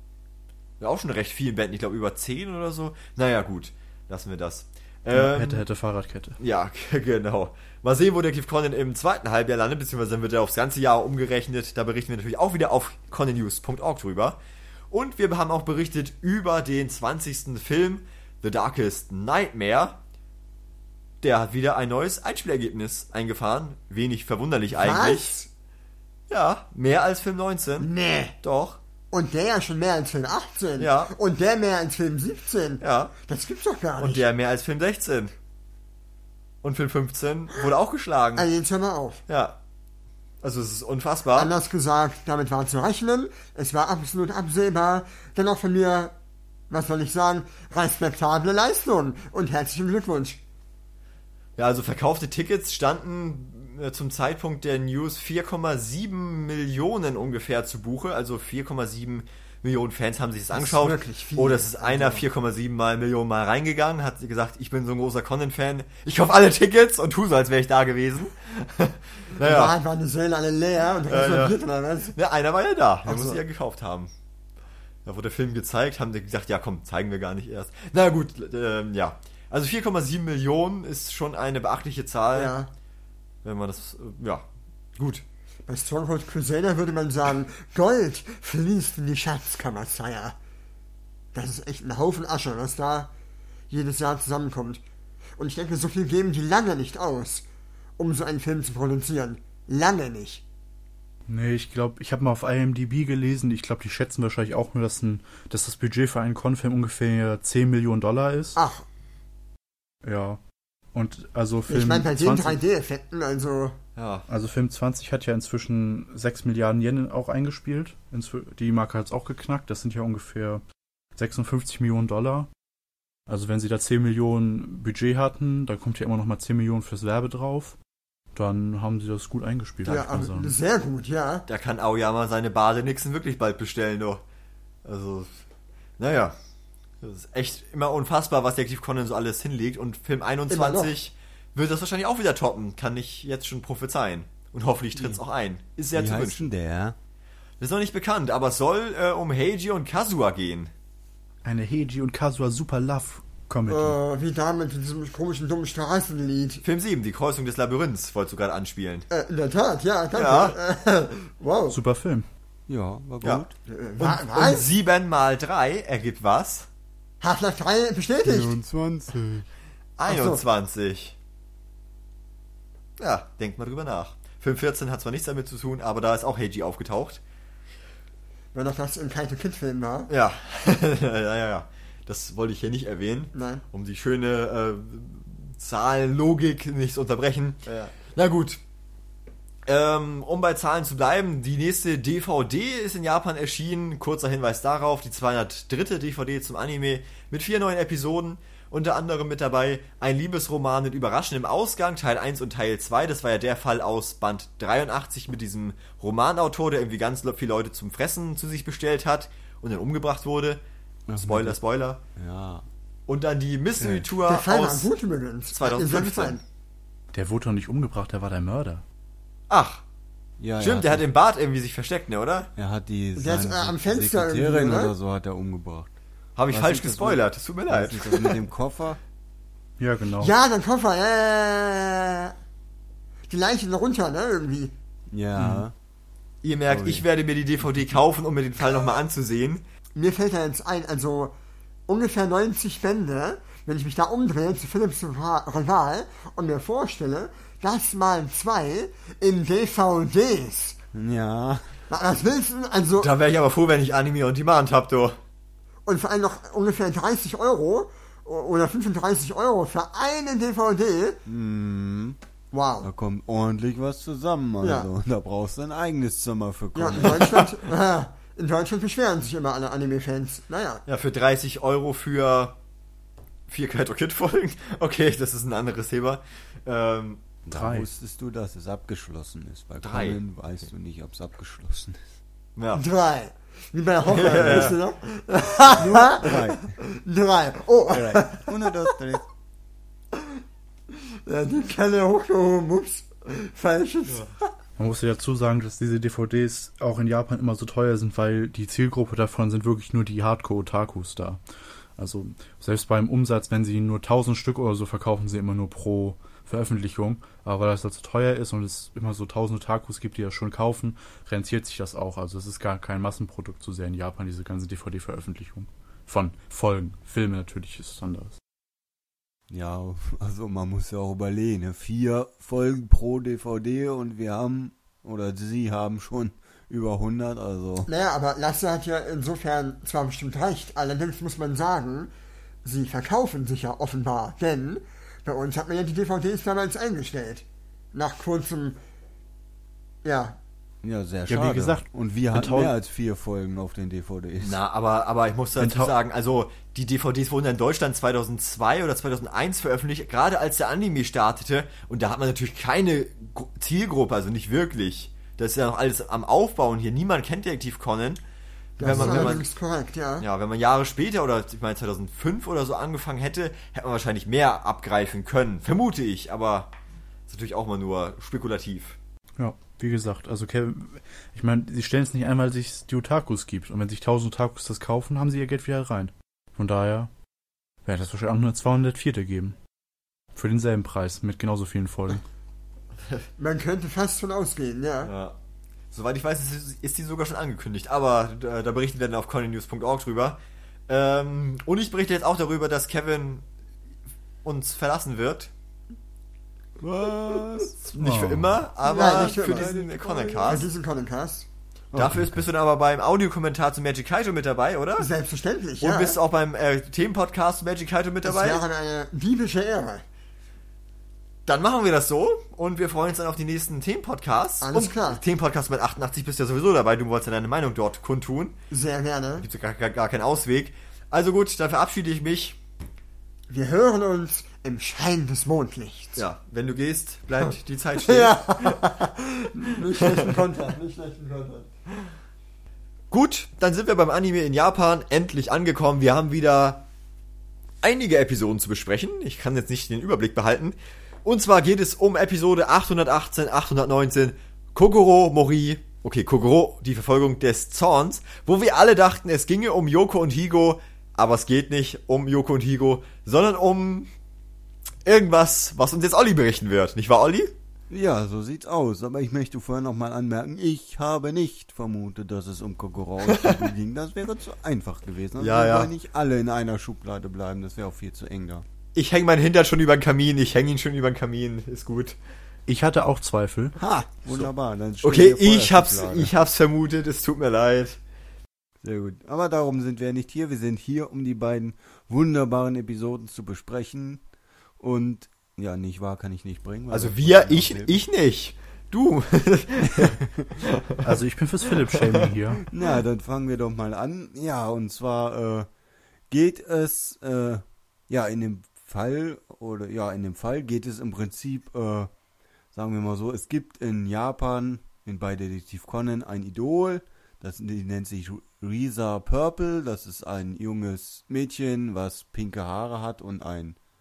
S1: Ja, auch schon recht vielen Bänden, ich glaube über zehn oder so. Naja, gut, lassen wir das. Ähm,
S2: hätte, hätte Fahrradkette.
S1: Ja, genau. Mal sehen, wo Detective Conan im zweiten Halbjahr landet, beziehungsweise dann wird er aufs ganze Jahr umgerechnet. Da berichten wir natürlich auch wieder auf conan news punkt org drüber. Und wir haben auch berichtet über den zwanzigsten Film The Darkest Nightmare. Der hat wieder ein neues Einspielergebnis eingefahren. Wenig verwunderlich eigentlich. Ja, mehr als Film neunzehn.
S3: Nee.
S1: Doch.
S3: Und der ja schon mehr als Film achtzehn.
S1: Ja.
S3: Und der mehr als Film siebzehn.
S1: Ja.
S3: Das gibt's doch gar nicht.
S1: Und der mehr als Film sechzehn. Und Film fünfzehn wurde auch geschlagen.
S3: Also jetzt hör mal auf.
S1: Ja. Also es ist unfassbar.
S3: Anders gesagt, damit war zu rechnen. Es war absolut absehbar. Dennoch von mir, was soll ich sagen, respektable Leistung. Und herzlichen Glückwunsch.
S1: Ja, also verkaufte Tickets standen äh, zum Zeitpunkt der News vier Komma sieben Millionen ungefähr zu Buche. Also vier Komma sieben Millionen Fans haben sich das angeschaut.
S3: wirklich viel.
S1: Oh, das ist einer vier Komma sieben mal Millionen Mal reingegangen, hat gesagt, ich bin so ein großer Conan-Fan. Ich kaufe alle Tickets und tu so, als wäre ich da gewesen.
S3: Die
S1: naja,
S3: Wahrheit waren die Säle alle leer und reserviert oder was?
S1: ja, einer war ja da. Der
S3: Ach
S1: muss
S3: so.
S1: sie ja gekauft haben. Da wurde der Film gezeigt, haben die gesagt, ja komm, zeigen wir gar nicht erst. Na gut, ähm, ja. Also vier Komma sieben Millionen ist schon eine beachtliche Zahl.
S3: Ja.
S1: Wenn man das, äh, ja, gut.
S3: Bei Stronghold Crusader würde man sagen, Gold fließt in die Schatzkammer, Sire. Das ist echt ein Haufen Asche, was da jedes Jahr zusammenkommt. Und ich denke, so viel geben die lange nicht aus, um so einen Film zu produzieren. Lange nicht.
S2: Nee, ich glaube, ich habe mal auf I M D B gelesen, ich glaube, die schätzen wahrscheinlich auch nur, dass, ein, dass das Budget für einen Con-Film ungefähr zehn Millionen Dollar ist.
S3: Ach,
S2: Ja. Und also Film
S3: ich meine, bei den
S2: zwanzig
S3: drei D-Effekten, also...
S1: Ja.
S2: Also Film zwanzig hat ja inzwischen sechs Milliarden Yen auch eingespielt. Inzw- Die Marke hat es auch geknackt. Das sind ja ungefähr sechsundfünfzig Millionen Dollar. Also wenn sie da zehn Millionen Budget hatten, dann kommt ja immer noch mal zehn Millionen fürs Werbe drauf. Dann haben sie das gut eingespielt,
S3: Ja,
S2: würde ich mal
S3: aber
S2: sagen.
S3: sehr gut, ja.
S1: Da kann Aoyama seine Badenixen wirklich bald bestellen, doch. Also, naja. Das ist echt immer unfassbar, was Detective Conan so alles hinlegt. Und Film einundzwanzig wird das wahrscheinlich auch wieder toppen. Kann ich jetzt schon prophezeien. Und hoffentlich tritt es auch ein. Ist sehr
S4: Wie
S1: zu
S4: heißt
S1: wünschen.
S4: denn der?
S1: Das ist noch nicht bekannt, aber es soll äh, um Heiji und Kazuha gehen.
S2: Eine Heiji und Kazuha Super Love Comedy.
S3: Äh, wie damals mit diesem komischen, dummen Straßenlied.
S1: Film sieben, die Kreuzung des Labyrinths, wolltest du gerade anspielen.
S3: Äh, in der Tat, ja, danke.
S1: Ja.
S3: Äh, wow.
S2: Super Film.
S4: Ja, war gut.
S1: Ja.
S3: Äh,
S1: Und,
S3: wa-
S1: und
S3: was?
S1: sieben mal drei ergibt was?
S3: Half-Life drei bestätigt.
S4: vierundzwanzig.
S1: einundzwanzig. Ja, denkt mal drüber nach. Film vierzehn hat zwar nichts damit zu tun, aber da ist auch Heiji aufgetaucht.
S3: Wenn doch das ein Kaito Kid Film war.
S1: Ja, ja, ja, ja. Das wollte ich hier nicht erwähnen,
S3: Nein.
S1: um die schöne äh, Zahlenlogik nicht zu unterbrechen.
S3: Ja.
S1: Na gut. Ähm, um bei Zahlen zu bleiben, die nächste D V D ist in Japan erschienen. Kurzer Hinweis darauf, die zweihundertdritte D V D zum Anime mit vier neuen Episoden. Unter anderem mit dabei ein Liebesroman mit überraschendem Ausgang, Teil eins und Teil zwei. Das war ja der Fall aus Band dreiundachtzig mit diesem Romanautor, der irgendwie ganz viele Leute zum Fressen zu sich bestellt hat und dann umgebracht wurde.
S4: Ach,
S1: Spoiler, Spoiler.
S4: Ja.
S1: Und dann die Mystery Tour
S3: Der Fall war
S1: aus
S3: gut übrigens. Hat mir sehr
S1: zweitausendfünfzehn.
S3: gefallen.
S2: Der wurde doch nicht umgebracht, der war der Mörder.
S1: Ach,
S4: Ja,
S1: stimmt,
S4: er
S1: der
S4: hat
S1: hat im Bad irgendwie sich versteckt, ne, oder?
S4: Er hat die
S3: Der ist,
S4: seine
S3: äh, am Fenster
S4: Sekretärin
S3: irgendwie, oder?
S4: oder so hat er umgebracht.
S1: Habe ich
S4: Was
S1: falsch
S4: ist das
S1: gespoilert, es tut mir leid.
S4: Was ist das mit dem Koffer?
S2: Ja, genau.
S3: Ja, der Koffer, ja, ja, ja, ja. Die Leiche da runter, ne, irgendwie.
S4: Ja.
S1: Ihr merkt,
S4: Sorry.
S1: ich werde mir die D V D kaufen, um mir den Fall nochmal anzusehen.
S3: Mir fällt da jetzt ein, also ungefähr neunzig Bände, wenn ich mich da umdrehe zu Philips Regal und mir vorstelle, das mal zwei in D V Ds.
S4: Ja.
S3: Na, was willst du? Also,
S1: Da wäre ich aber froh, wenn ich Anime on Demand hab, du.
S3: und vor allem noch ungefähr dreißig Euro oder fünfunddreißig Euro für eine D V D.
S4: Mhm.
S3: Wow.
S4: Da kommt ordentlich was zusammen, also. Da brauchst du ein eigenes Zimmer für
S3: Ja, in
S4: kommen.
S3: Deutschland, äh, in Deutschland beschweren sich immer alle Anime-Fans. Naja.
S1: Ja, für dreißig Euro für vier Kaito Kid Folgen. Okay, das ist ein anderes Thema. Ähm,
S4: Da
S2: Drei.
S4: wusstest du, dass es abgeschlossen ist. Bei
S1: Drei.
S4: Conan weißt du nicht, ob es abgeschlossen ist.
S1: ja.
S3: Drei. Wie bei der Hochzeit, weißt du noch?
S4: Drei.
S3: Drei. Oh,
S4: Drei. Uno, dos, tres.
S3: ja, die Kelle hochgehoben, ups. Falsches.
S2: Man muss ja dazu sagen, dass diese D V Ds auch in Japan immer so teuer sind, weil die Zielgruppe davon sind wirklich nur die Hardcore-Otakus da. Also selbst beim Umsatz, wenn sie nur tausend Stück oder so verkaufen, sie immer nur pro Veröffentlichung. Aber weil das halt so teuer ist und es immer so tausend Otakus gibt, die das schon kaufen, rentiert sich das auch. Also es ist gar kein Massenprodukt so sehr in Japan, diese ganze D V D-Veröffentlichung. Von Folgen. Filme natürlich ist es anders.
S4: Ja, also man muss ja auch überlegen, ne? Vier Folgen pro D V D und wir haben, oder sie haben schon über hundert, also.
S3: Naja, aber Lasse hat ja insofern zwar bestimmt recht, allerdings muss man sagen, sie verkaufen sich ja offenbar, denn bei uns hat man ja die D V Ds damals eingestellt. Nach kurzem, ja,
S4: Ja, sehr
S2: Ja,
S4: schade.
S2: wie gesagt,
S4: und wir hatten
S2: tausend-
S4: mehr als vier Folgen auf den D V Ds.
S1: Na, aber, aber ich muss dazu
S2: Wenn tau-
S1: sagen, also die D V Ds wurden in Deutschland zweitausendzwei oder zweitausendeins veröffentlicht, gerade als der Anime startete. Und da hat man natürlich keine Gru- Zielgruppe, also nicht wirklich. Das ist ja noch alles am Aufbauen hier. Niemand kennt Detektiv Conan.
S3: das
S1: Wenn man,
S3: ist
S1: wenn man,
S3: allerdings korrekt, ja.
S1: ja, wenn man Jahre später oder ich meine zweitausendfünf oder so angefangen hätte, hätte man wahrscheinlich mehr abgreifen können. Vermute ich, aber ist natürlich auch mal nur spekulativ.
S2: Ja, wie gesagt, also Kevin, ich meine, sie stellen es nicht ein, weil sich die Otakus gibt. Und wenn sich tausend Otakus das kaufen, haben sie ihr Geld wieder rein. Von daher wäre das wahrscheinlich auch nur zweihundertvier geben. Für denselben Preis, mit genauso vielen Folgen.
S3: Man könnte fast von ausgehen, ja.
S1: Ja. Soweit ich weiß, ist, ist die sogar schon angekündigt, aber da, da berichten wir dann auf conan-news punkt org drüber. Ähm, und ich berichte jetzt auch darüber, dass Kevin uns verlassen wird.
S4: Was?
S1: Nicht für
S2: Oh.
S1: immer, aber
S3: Nein, nicht für
S1: für
S3: immer.
S1: diesen
S3: Für
S1: Conan-Cast.
S3: diesen Conan-Cast.
S1: Dafür ist, bist du dann aber beim Audiokommentar zu Magic Kaito mit dabei, oder?
S3: Selbstverständlich,
S1: Und
S3: ja.
S1: bist du auch beim äh, Themenpodcast zu Magic Kaito mit
S3: das
S1: dabei?
S3: wäre eine diebische Ehre.
S1: Dann machen wir das so und wir freuen uns dann auf die nächsten Themenpodcasts.
S3: Alles
S1: und
S3: klar.
S1: Themenpodcast mit achtundachtzig bist du ja sowieso dabei, du wolltest ja deine Meinung dort kundtun.
S3: Sehr gerne.
S1: Gibt gar, gar, gar keinen Ausweg. Also gut, dann verabschiede ich mich.
S3: Wir hören uns im Schein des Mondlichts.
S1: Ja, wenn du gehst, bleibt die Zeit stehen.
S3: Ja. Nicht schlechten Content, nicht schlechten Content.
S1: Gut, dann sind wir beim Anime in Japan endlich angekommen. Wir haben wieder einige Episoden zu besprechen. Ich kann jetzt nicht den Überblick behalten. Und zwar geht es um Episode achthundertachtzehn, achthundertneunzehn, Kogoro Mori. Okay, Kogoro, die Verfolgung des Zorns, wo wir alle dachten, es ginge um Yoko und Higo, aber es geht nicht um Yoko und Higo, sondern um irgendwas, was uns jetzt Olli berichten wird. Nicht wahr, Olli?
S4: Ja, so sieht's aus. Aber ich möchte vorher nochmal anmerken, ich habe nicht vermutet, dass es um Kokoro ging. Das wäre zu einfach gewesen. Also
S1: Ja,
S4: wir
S1: ja.
S4: wollen nicht alle in einer Schublade bleiben. Das wäre auch viel zu eng da.
S1: Ich hänge meinen Hintern schon über den Kamin, ich hänge ihn schon über den Kamin, ist gut.
S2: Ich hatte auch Zweifel.
S4: Ha, wunderbar. Dann stehen
S1: Okay,
S4: wir vor der
S1: ich hab's,
S4: Schublade.
S1: ich hab's vermutet, es tut mir leid.
S4: Sehr gut. Aber darum sind wir nicht hier. Wir sind hier, um die beiden wunderbaren Episoden zu besprechen. Und ja, nicht wahr kann ich nicht bringen. weil
S1: Also
S4: das
S1: wir,
S4: wollte
S1: ich,
S4: noch
S1: ich nicht. Du.
S2: Also ich bin fürs Philips-Shaming hier.
S4: Na, dann fangen wir doch mal an. Ja, und zwar äh, geht es, äh, ja, in dem Fall, oder ja, in dem Fall geht es im Prinzip, äh, sagen wir mal so, es gibt in Japan, in bei Detektiv Conan, ein Idol, das die nennt sich Risa Purple, das ist ein junges Mädchen, was pinke Haare hat und ein,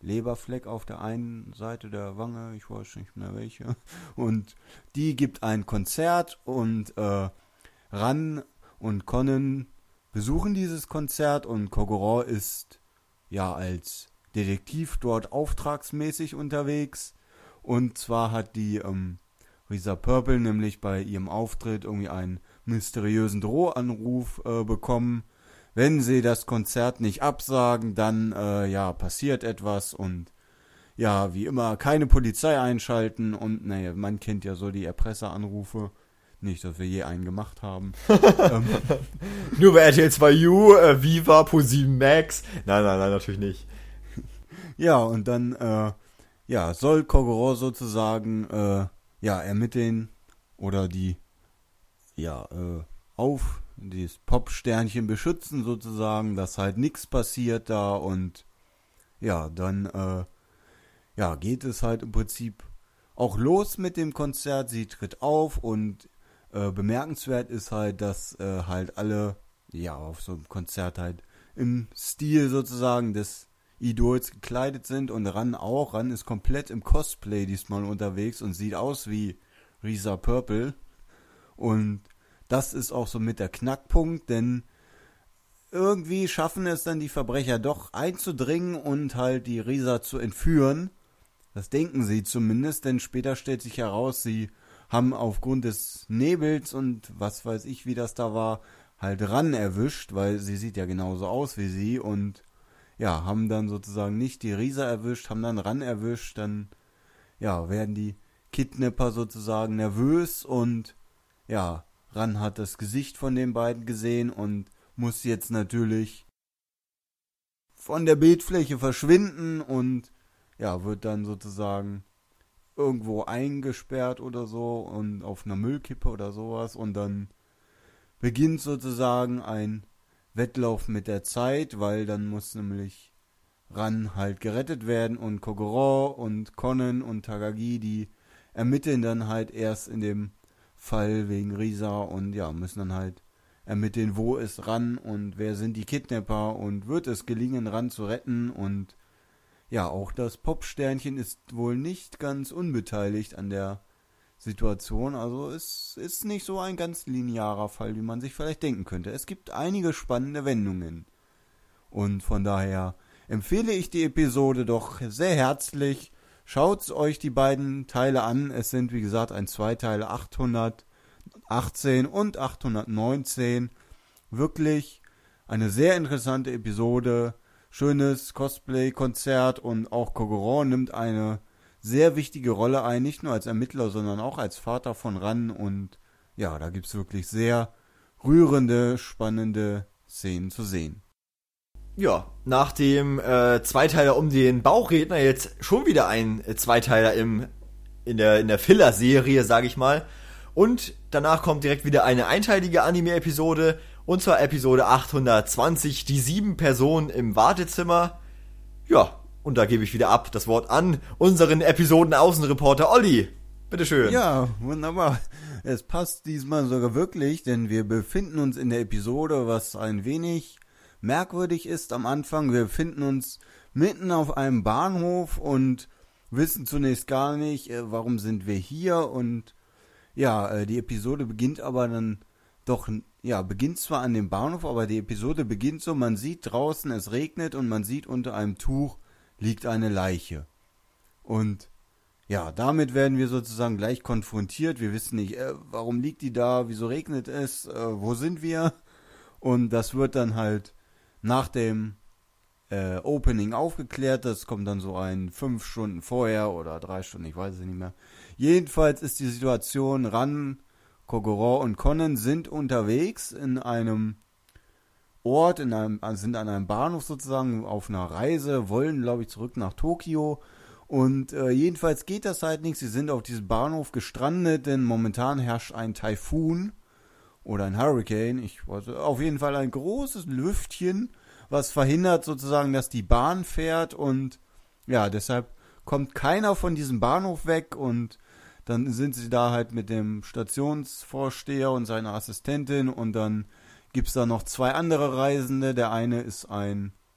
S4: Leberfleck auf der einen Seite der Wange, ich weiß nicht mehr welche. Und die gibt ein Konzert und äh, Ran und Conan besuchen dieses Konzert und Kogoro ist ja als Detektiv dort auftragsmäßig unterwegs. Und zwar hat die ähm, Risa Purple nämlich bei ihrem Auftritt irgendwie einen mysteriösen Drohanruf äh, bekommen. Wenn sie das Konzert nicht absagen, dann äh, ja passiert etwas und ja, wie immer, keine Polizei einschalten und naja, man kennt ja so die Erpresseranrufe. Nicht, dass wir je einen gemacht haben. ähm,
S1: Nur bei R T L zwei U, äh, Viva, ProSieben Max. Nein, nein, nein, natürlich nicht.
S4: Ja, und dann äh, ja, soll Kogoro sozusagen äh, ja, ermitteln oder die ja, äh, auf dieses Pop-Sternchen beschützen sozusagen, dass halt nichts passiert da und ja, dann äh, ja, geht es halt im Prinzip auch los mit dem Konzert. Sie tritt auf und äh, bemerkenswert ist halt, dass äh, halt alle ja auf so einem Konzert halt im Stil sozusagen des Idols gekleidet sind und Ran auch. Ran ist komplett im Cosplay diesmal unterwegs und sieht aus wie Risa Purple und das ist auch so mit der Knackpunkt, denn irgendwie schaffen es dann die Verbrecher doch einzudringen und halt die Risa zu entführen. Das denken sie zumindest, denn später stellt sich heraus, sie haben aufgrund des Nebels und was weiß ich, wie das da war, halt Ran erwischt, weil sie sieht ja genauso aus wie sie und ja, haben dann sozusagen nicht die Risa erwischt, haben dann Ran erwischt, dann ja, werden die Kidnapper sozusagen nervös und ja, Ran hat das Gesicht von den beiden gesehen und muss jetzt natürlich von der Bildfläche verschwinden und ja, wird dann sozusagen irgendwo eingesperrt oder so und auf einer Müllkippe oder sowas und dann beginnt sozusagen ein Wettlauf mit der Zeit, weil dann muss nämlich Ran halt gerettet werden und Kogoro und Conan und Takagi, die ermitteln dann halt erst in dem Fall wegen Risa und ja, müssen dann halt ermitteln, wo ist Ran und wer sind die Kidnapper und wird es gelingen, Ran zu retten und ja, auch das Popsternchen ist wohl nicht ganz unbeteiligt an der Situation, also es ist nicht so ein ganz linearer Fall, wie man sich vielleicht denken könnte. Es gibt einige spannende Wendungen und von daher empfehle ich die Episode doch sehr herzlich. Schaut euch die beiden Teile an. Es sind, wie gesagt, ein Zweiteile achthundertachtzehn und achthundertneunzehn. Wirklich eine sehr interessante Episode. Schönes Cosplay-Konzert und auch Kogoro nimmt eine sehr wichtige Rolle ein. Nicht nur als Ermittler, sondern auch als Vater von Ran. Und ja, da gibt es wirklich sehr rührende, spannende Szenen zu sehen.
S1: Ja, nach dem äh, Zweiteiler um den Bauchredner jetzt schon wieder ein äh, Zweiteiler im, in der, in der Filler-Serie, sag ich mal. Und danach kommt direkt wieder eine einteilige Anime-Episode, und zwar Episode achthundertzwanzig, die sieben Personen im Wartezimmer. Ja, und da gebe ich wieder ab das Wort an unseren Episoden-Außenreporter Olli. Bitteschön.
S4: Ja, wunderbar. Es passt diesmal sogar wirklich, denn wir befinden uns in der Episode, was ein wenig merkwürdig ist am Anfang. Wir befinden uns mitten auf einem Bahnhof und wissen zunächst gar nicht, äh, warum sind wir hier und ja, äh, die Episode beginnt aber dann doch, ja, beginnt zwar an dem Bahnhof, aber die Episode beginnt so, man sieht draußen, es regnet und man sieht unter einem Tuch liegt eine Leiche. Und ja, damit werden wir sozusagen gleich konfrontiert. Wir wissen nicht, äh, warum liegt die da, wieso regnet es, äh, wo sind wir? Und das wird dann halt nach dem äh, Opening aufgeklärt. Das kommt dann so ein fünf Stunden vorher oder drei Stunden, ich weiß es nicht mehr. Jedenfalls ist die Situation, Ran, Kogoro und Conan sind unterwegs in einem Ort, in einem, also sind an einem Bahnhof sozusagen auf einer Reise, wollen, glaube ich, zurück nach Tokio. Und äh, jedenfalls geht das halt nicht. Sie sind auf diesem Bahnhof gestrandet, denn momentan herrscht ein Taifun oder ein Hurricane. Ich weiß, auf jeden Fall ein großes Lüftchen, was verhindert sozusagen, dass die Bahn fährt. Und ja, deshalb kommt keiner von diesem Bahnhof weg. Und dann sind sie da halt mit dem Stationsvorsteher und seiner Assistentin. Und dann gibt's da noch zwei andere Reisende. Der eine ist ein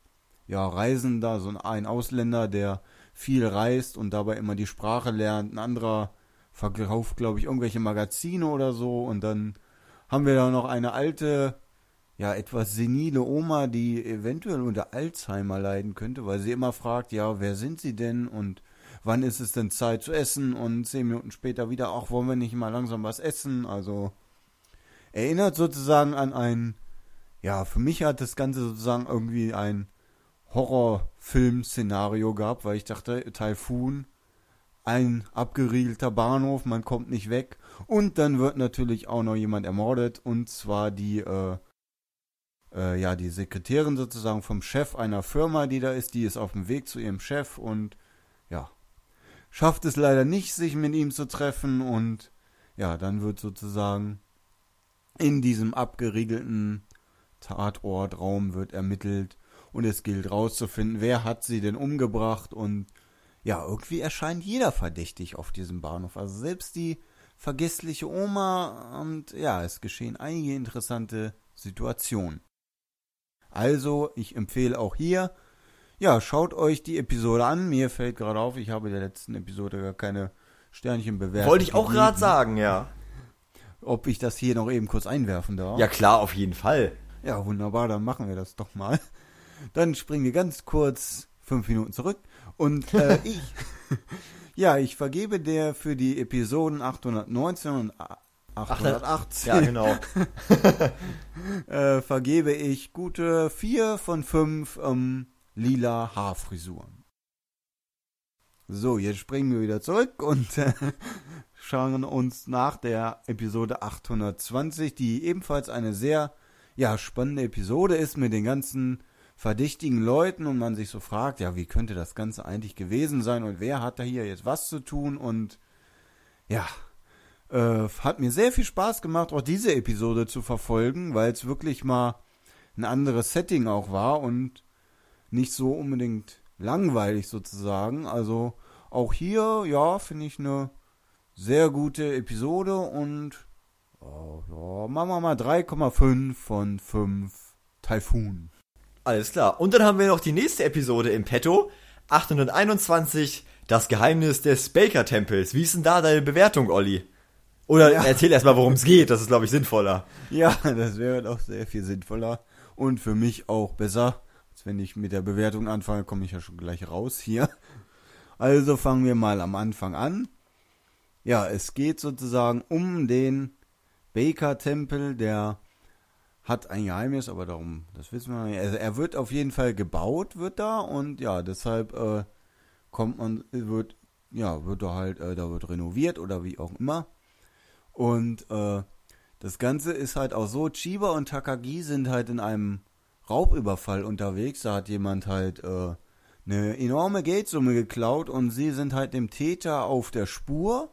S4: ja, Reisender, so ein Ausländer, der viel reist und dabei immer die Sprache lernt. Ein anderer verkauft, glaube ich, irgendwelche Magazine oder so. Und dann haben wir da noch eine alte, ja, etwas senile Oma, die eventuell unter Alzheimer leiden könnte, weil sie immer fragt, ja, wer sind Sie denn und wann ist es denn Zeit zu essen? Und zehn Minuten später wieder, ach, wollen wir nicht mal langsam was essen? Also erinnert sozusagen an ein, ja, für mich hat das Ganze sozusagen irgendwie ein Horrorfilm-Szenario gehabt, weil ich dachte, Taifun, ein abgeriegelter Bahnhof, man kommt nicht weg und dann wird natürlich auch noch jemand ermordet und zwar die, äh, äh, ja, die Sekretärin sozusagen vom Chef einer Firma, die da ist, die ist auf dem Weg zu ihrem Chef und ja, schafft es leider nicht, sich mit ihm zu treffen und ja, dann wird sozusagen in diesem abgeriegelten Tatortraum wird ermittelt und es gilt rauszufinden, wer hat sie denn umgebracht und ja, irgendwie erscheint jeder verdächtig auf diesem Bahnhof. Also selbst die vergessliche Oma und ja, es geschehen einige interessante Situationen. Also, ich empfehle auch hier, ja, schaut euch die Episode an. Mir fällt gerade auf, ich habe in der letzten Episode gar keine Sternchen bewertet.
S1: Wollte ich auch gerade sagen, ja.
S4: Ob ich das hier noch eben kurz einwerfen darf?
S1: Ja klar, auf jeden Fall.
S4: Ja, wunderbar, dann machen wir das doch mal. Dann springen wir ganz kurz fünf Minuten zurück. Und äh, ich, ja, ich vergebe der für die Episoden achthundertneunzehn und achthundertachtzehn.
S1: Ja, genau.
S4: äh, vergebe ich gute vier von fünf ähm, lila Haarfrisuren. So, jetzt springen wir wieder zurück und äh, schauen uns nach der Episode achthundertzwanzig, die ebenfalls eine sehr ja, spannende Episode ist mit den ganzen verdächtigen Leuten und man sich so fragt, ja, wie könnte das Ganze eigentlich gewesen sein und wer hat da hier jetzt was zu tun und ja, äh, hat mir sehr viel Spaß gemacht, auch diese Episode zu verfolgen, weil es wirklich mal ein anderes Setting auch war und nicht so unbedingt langweilig sozusagen, also auch hier, ja, finde ich eine sehr gute Episode und oh, ja, machen wir mal drei Komma fünf von fünf Taifun.
S1: Alles klar. Und dann haben wir noch die nächste Episode im Petto. achthunderteinundzwanzig, das Geheimnis des Baker-Tempels. Wie ist denn da deine Bewertung, Olli? Oder ja. Erzähl erstmal, worum es geht. Das ist, glaube ich, sinnvoller.
S4: Ja, das wäre auch sehr viel sinnvoller. Und für mich auch besser. Als wenn ich mit der Bewertung anfange, komme ich ja schon gleich raus hier. Also fangen wir mal am Anfang an. Ja, es geht sozusagen um den Baker-Tempel, der hat ein Geheimnis, aber darum, das wissen wir nicht. Also er wird auf jeden Fall gebaut, wird da und ja, deshalb äh, kommt man, wird, ja, wird da halt, äh, da wird renoviert oder wie auch immer. Und äh, das Ganze ist halt auch so, Chiba und Takagi sind halt in einem Raubüberfall unterwegs, da hat jemand halt äh, eine enorme Geldsumme geklaut und sie sind halt dem Täter auf der Spur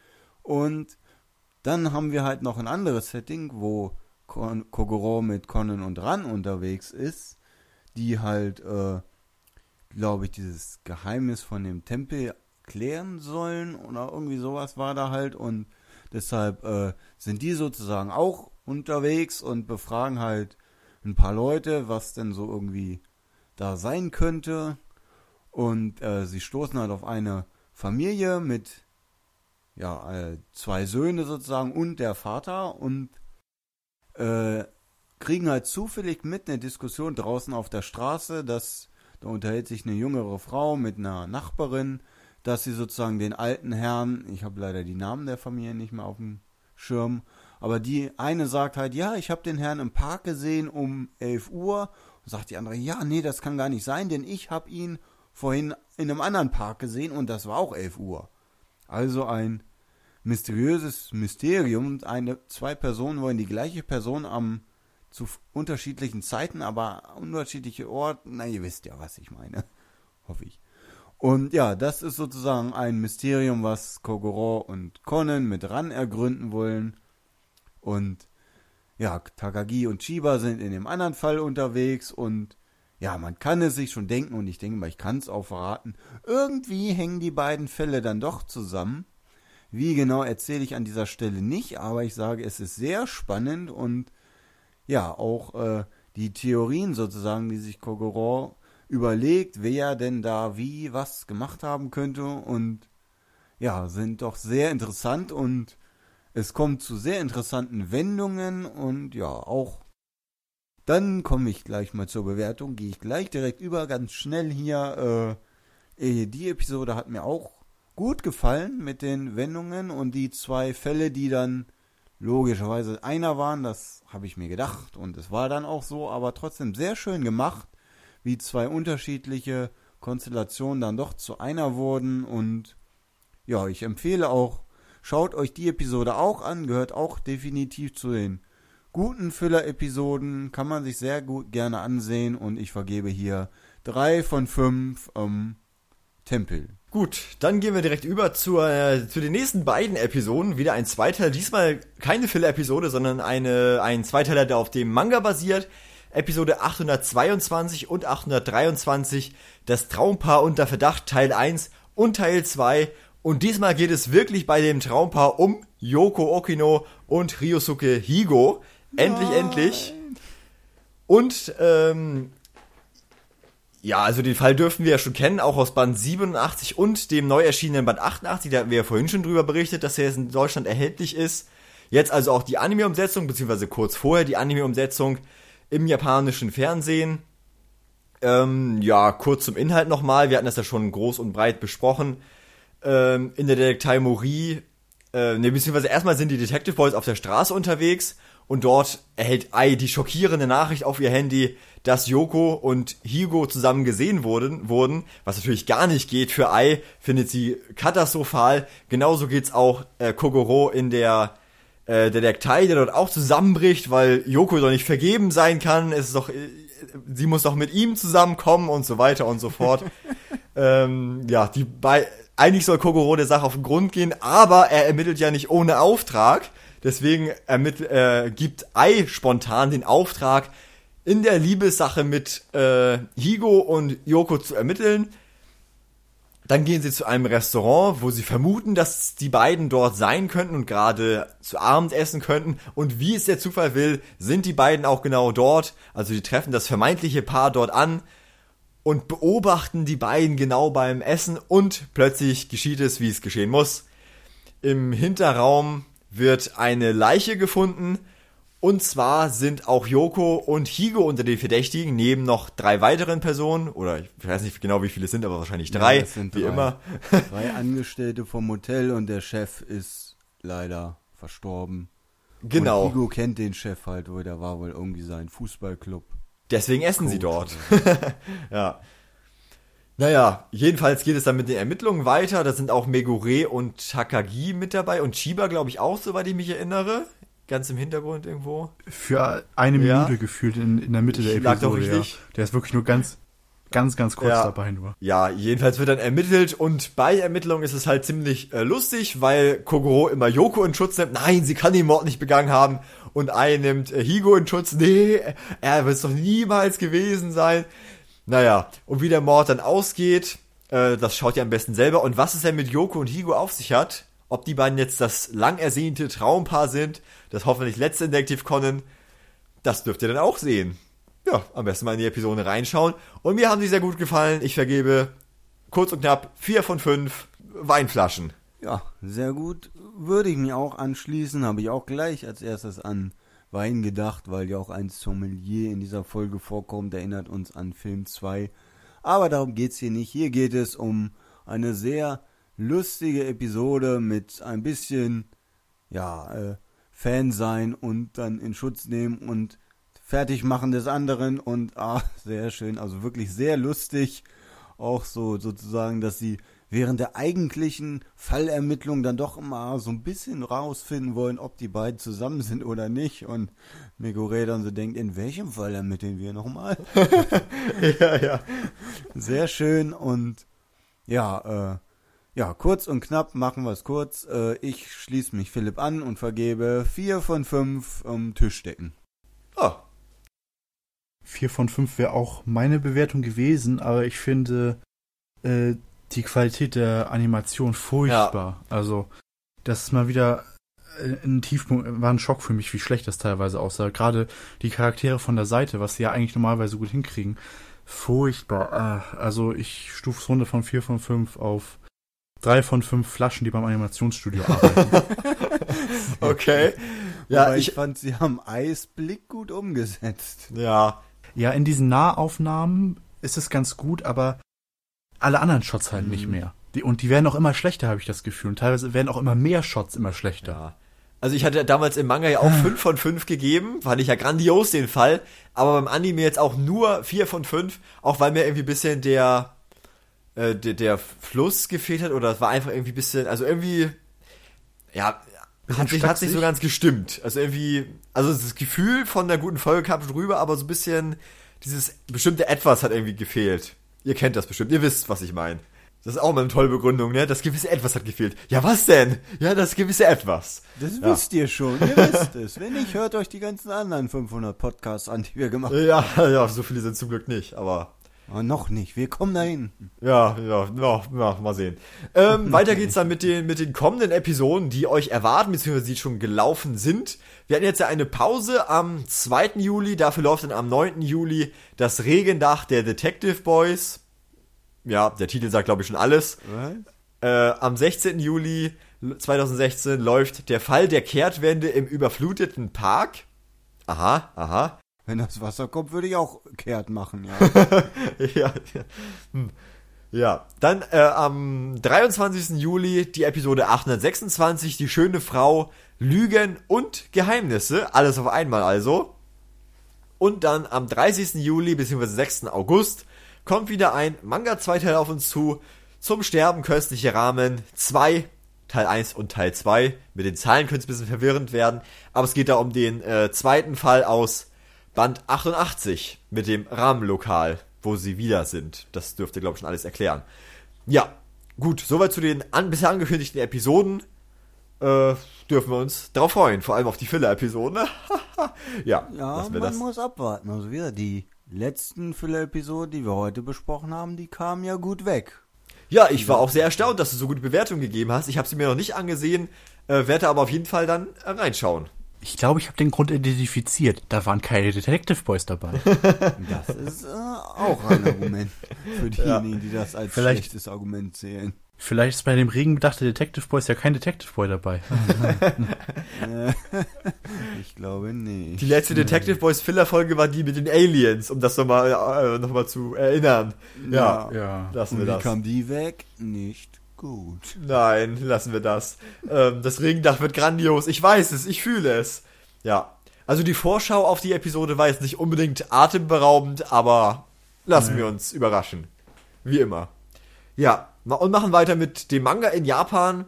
S4: und dann haben wir halt noch ein anderes Setting, wo Kon- Kogoro mit Conan und Ran unterwegs ist, die halt, äh, glaube ich, dieses Geheimnis von dem Tempel klären sollen oder irgendwie sowas war da halt und deshalb äh, sind die sozusagen auch unterwegs und befragen halt ein paar Leute, was denn so irgendwie da sein könnte und äh, sie stoßen halt auf eine Familie mit ja, äh, zwei Söhne sozusagen und der Vater und äh, kriegen halt zufällig mit eine Diskussion draußen auf der Straße, dass da unterhält sich eine jüngere Frau mit einer Nachbarin, dass sie sozusagen den alten Herrn, ich habe leider die Namen der Familie nicht mehr auf dem Schirm, aber die eine sagt halt, ja, ich habe den Herrn im Park gesehen um elf Uhr und sagt die andere, ja, nee, das kann gar nicht sein, denn ich habe ihn vorhin in einem anderen Park gesehen und das war auch elf Uhr. Also ein mysteriöses Mysterium. Eine, zwei Personen wollen die gleiche Person am zu unterschiedlichen Zeiten, aber unterschiedliche Orte. Na, ihr wisst ja, was ich meine. Hoffe ich. Und ja, das ist sozusagen ein Mysterium, was Kogoro und Conan mit Ran ergründen wollen. Und ja, Takagi und Chiba sind in dem anderen Fall unterwegs und ja, man kann es sich schon denken und ich denke mal, ich kann es auch verraten. Irgendwie hängen die beiden Fälle dann doch zusammen. Wie genau erzähle ich an dieser Stelle nicht, aber ich sage, es ist sehr spannend und ja, auch äh, die Theorien sozusagen, die sich Kogoro überlegt, wer denn da wie was gemacht haben könnte und ja, sind doch sehr interessant und es kommt zu sehr interessanten Wendungen und ja, auch dann komme ich gleich mal zur Bewertung, gehe ich gleich direkt über, ganz schnell hier. Äh, die Episode hat mir auch gut gefallen mit den Wendungen und die zwei Fälle, die dann logischerweise einer waren, das habe ich mir gedacht und es war dann auch so, aber trotzdem sehr schön gemacht, wie zwei unterschiedliche Konstellationen dann doch zu einer wurden und ja, ich empfehle auch, schaut euch die Episode auch an, gehört auch definitiv zu den guten Filler-Episoden, kann man sich sehr gut gerne ansehen und ich vergebe hier drei von fünf ähm, Tempel.
S1: Gut, dann gehen wir direkt über zur, äh, zu den nächsten beiden Episoden. Wieder ein Zweiteiler, diesmal keine Filler-Episode, sondern eine, ein Zweiteiler, der auf dem Manga basiert. Episode achthundertzweiundzwanzig und achthundertdreiundzwanzig, das Traumpaar unter Verdacht, Teil eins und Teil zwei. Und diesmal geht es wirklich bei dem Traumpaar um Yoko Okino und Ryosuke Higo. Endlich, Nein. endlich. Und, ähm, ja, also den Fall dürften wir ja schon kennen, auch aus Band siebenundachtzig und dem neu erschienenen Band achtundachtzig. Da hatten wir ja vorhin schon drüber berichtet, dass er jetzt in Deutschland erhältlich ist. Jetzt also auch die Anime-Umsetzung, beziehungsweise kurz vorher die Anime-Umsetzung im japanischen Fernsehen. Ähm, ja, kurz zum Inhalt nochmal. Wir hatten das ja schon groß und breit besprochen. Ähm, in der Detektei Mori, äh, ne, beziehungsweise erstmal sind die Detective Boys auf der Straße unterwegs und dort erhält Ai die schockierende Nachricht auf ihr Handy, dass Yoko und Higo zusammen gesehen wurden, wurden, was natürlich gar nicht geht für Ai, findet sie katastrophal. Genauso geht's auch äh, Kogoro in der äh, Detektei, der dort auch zusammenbricht, weil Yoko doch nicht vergeben sein kann. Es ist doch, äh, sie muss doch mit ihm zusammenkommen und so weiter und so fort. ähm, ja, die bei eigentlich soll Kogoro der Sache auf den Grund gehen, aber er ermittelt ja nicht ohne Auftrag. Deswegen ermittelt, äh, gibt Ai spontan den Auftrag, in der Liebessache mit äh, Higo und Yoko zu ermitteln. Dann gehen sie zu einem Restaurant, wo sie vermuten, dass die beiden dort sein könnten und gerade zu Abend essen könnten. Und wie es der Zufall will, sind die beiden auch genau dort. Also die treffen das vermeintliche Paar dort an und beobachten die beiden genau beim Essen. Und plötzlich geschieht es, wie es geschehen muss. Im Hinterraum wird eine Leiche gefunden. Und zwar sind auch Yoko und Higo unter den Verdächtigen, neben noch drei weiteren Personen, oder ich weiß nicht genau, wie viele es sind, aber wahrscheinlich drei,
S4: ja, es sind
S1: wie
S4: drei.
S1: immer.
S4: Drei Angestellte vom Hotel und der Chef ist leider verstorben.
S1: Genau.
S4: Und Higo kennt den Chef halt, wo der war wohl irgendwie sein Fußballclub.
S1: Deswegen essen
S4: Coach
S1: sie dort. Ja. Naja, jedenfalls geht es dann mit den Ermittlungen weiter. Da sind auch Megure und Takagi mit dabei und Chiba, glaube ich, auch, soweit ich mich erinnere. Ganz im Hintergrund irgendwo.
S2: Für eine
S1: Ja.
S2: Minute gefühlt in, in der Mitte der
S1: Ich lag
S2: Episode.
S1: doch richtig.
S2: Ja. Der ist wirklich nur ganz, ganz, ganz kurz
S1: Ja.
S2: dabei nur.
S1: Ja, jedenfalls wird dann ermittelt und bei Ermittlungen ist es halt ziemlich äh, lustig, weil Kogoro immer Yoko in Schutz nimmt. Nein, sie kann den Mord nicht begangen haben. Und Ai nimmt äh, Higo in Schutz. Nee, er wird es doch niemals gewesen sein. Naja, und wie der Mord dann ausgeht, äh, das schaut ihr am besten selber. Und was es denn mit Yoko und Higo auf sich hat, ob die beiden jetzt das lang ersehnte Traumpaar sind, das hoffentlich letzte in Detective Conan, das dürft ihr dann auch sehen. Ja, am besten mal in die Episode reinschauen. Und mir haben sie sehr gut gefallen. Ich vergebe kurz und knapp vier von fünf Weinflaschen.
S4: Ja, sehr gut. Würde ich mir auch anschließen. Habe ich auch gleich als erstes an Wein gedacht, weil ja auch ein Sommelier in dieser Folge vorkommt. Erinnert uns an Film zwei. Aber darum geht's hier nicht. Hier geht es um eine sehr lustige Episode mit ein bisschen, ja, äh, Fan sein und dann in Schutz nehmen und fertig machen des anderen und, ah, sehr schön, also wirklich sehr lustig. Auch so sozusagen, dass sie während der eigentlichen Fallermittlung dann doch immer so ein bisschen rausfinden wollen, ob die beiden zusammen sind oder nicht. Und Megure dann so denkt, in welchem Fall ermitteln wir nochmal?
S1: Ja, ja.
S4: Sehr schön und ja, äh, ja, kurz und knapp machen wir es kurz. Äh, ich schließe mich Philipp an und vergebe vier von fünf ähm, Tischdecken.
S1: Oh.
S2: Vier von fünf wäre auch meine Bewertung gewesen, aber ich finde äh, die Qualität der Animation furchtbar. Ja. Also, das ist mal wieder ein Tiefpunkt, war ein Schock für mich, wie schlecht das teilweise aussah. Gerade die Charaktere von der Seite, was sie ja eigentlich normalerweise gut hinkriegen, Furchtbar. Ah, also ich stufe es runter von vier von fünf auf drei von fünf Flaschen, die beim Animationsstudio arbeiten.
S1: Okay.
S4: Ja,
S1: Ja,
S4: ich
S1: ich,
S4: fand, sie haben Eisblick gut umgesetzt.
S1: ja,
S2: Ja, in diesen Nahaufnahmen ist es ganz gut, aber alle anderen Shots halt nicht mehr. Die, und die werden auch immer schlechter, habe ich das Gefühl. Und teilweise werden auch immer mehr Shots immer schlechter.
S1: ja. Also ich hatte damals im Manga ja auch fünf von fünf gegeben, fand ich ja grandios den Fall, aber beim Anime jetzt auch nur vier von fünf, auch weil mir irgendwie ein bisschen der, äh, der, der Fluss gefehlt hat, oder es war einfach irgendwie ein bisschen, also irgendwie, ja, hat sich, hat sich so ganz gestimmt. Also irgendwie, also das Gefühl von der guten Folge kam schon rüber, aber so ein bisschen dieses bestimmte Etwas hat irgendwie gefehlt. Ihr kennt das bestimmt, ihr wisst, was ich meine. Das ist auch mal eine tolle Begründung, ne? Das gewisse Etwas hat gefehlt. Ja, was denn? Ja, das gewisse Etwas.
S4: Das
S1: Ja.
S4: wisst ihr schon, ihr wisst es. Wenn nicht, hört euch die ganzen anderen fünfhundert Podcasts an, die wir gemacht haben.
S1: Ja, ja, so viele sind zum Glück nicht, aber
S4: Aber noch nicht, wir kommen dahin.
S1: ja, ja, ja, ja mal sehen. Ähm, weiter geht's dann mit den, mit den kommenden Episoden, die euch erwarten, beziehungsweise die schon gelaufen sind. Wir hatten jetzt ja eine Pause am zweiten Juli, dafür läuft dann am neunten Juli das Regendach der Detective Boys. Ja, der Titel sagt, glaube ich, schon alles.
S4: Was?
S1: Äh, am sechzehnten Juli zweitausendsechzehn läuft der Fall der Kehrtwende im überfluteten Park. Aha, aha.
S4: Wenn das Wasser kommt, würde ich auch kehrt machen, ja.
S1: ja, ja. Hm. Ja, dann äh, am dreiundzwanzigsten Juli die Episode achthundertsechsundzwanzig, die schöne Frau, Lügen und Geheimnisse, alles auf einmal also. Und dann am dreißigsten Juli bzw. sechsten August kommt wieder ein Manga-Zweiteil auf uns zu, zum Sterben köstliche Rahmen zwei, Teil eins und Teil zwei. Mit den Zahlen könnte es ein bisschen verwirrend werden, aber es geht da um den äh, zweiten Fall aus Band achtundachtzig mit dem Rahmenlokal, wo sie wieder sind. Das dürfte, glaube ich, schon alles erklären. Ja, gut, soweit zu den an, bisher angekündigten Episoden. Äh, dürfen wir uns darauf freuen, vor allem auf die Filler-Episoden. ja,
S4: Ja,
S1: lassen wir
S4: man
S1: das.
S4: muss abwarten. Also wieder die letzten Filler-Episoden, die wir heute besprochen haben, die kamen ja gut weg.
S1: Ja, ich war auch sehr erstaunt, dass du so gute Bewertungen gegeben hast. Ich habe sie mir noch nicht angesehen, äh, werde aber auf jeden Fall dann äh, reinschauen.
S2: Ich glaube, ich habe den Grund identifiziert. Da waren keine Detective Boys dabei.
S4: Das ist äh, auch ein Argument für diejenigen, die das als
S2: Vielleicht-
S4: schlechtes Argument sehen.
S2: Vielleicht ist bei dem Regen bedachte Detective Boys ja kein Detective Boy dabei.
S4: Äh, ich glaube nicht.
S1: Die letzte Detective Boys Filler-Folge war die mit den Aliens, um das nochmal äh, noch mal zu erinnern. Ja,
S2: Ja.
S1: lassen
S4: Und
S1: wir
S4: wie
S1: das.
S4: kam die weg? Nicht gut.
S1: Nein, lassen wir das. Ähm, das Regendach wird grandios. Ich weiß es, ich fühle es. Ja. Also die Vorschau auf die Episode war jetzt nicht unbedingt atemberaubend, aber lassen
S2: Nee.
S1: wir uns überraschen. Wie immer. Ja, ma- und machen weiter mit dem Manga in Japan.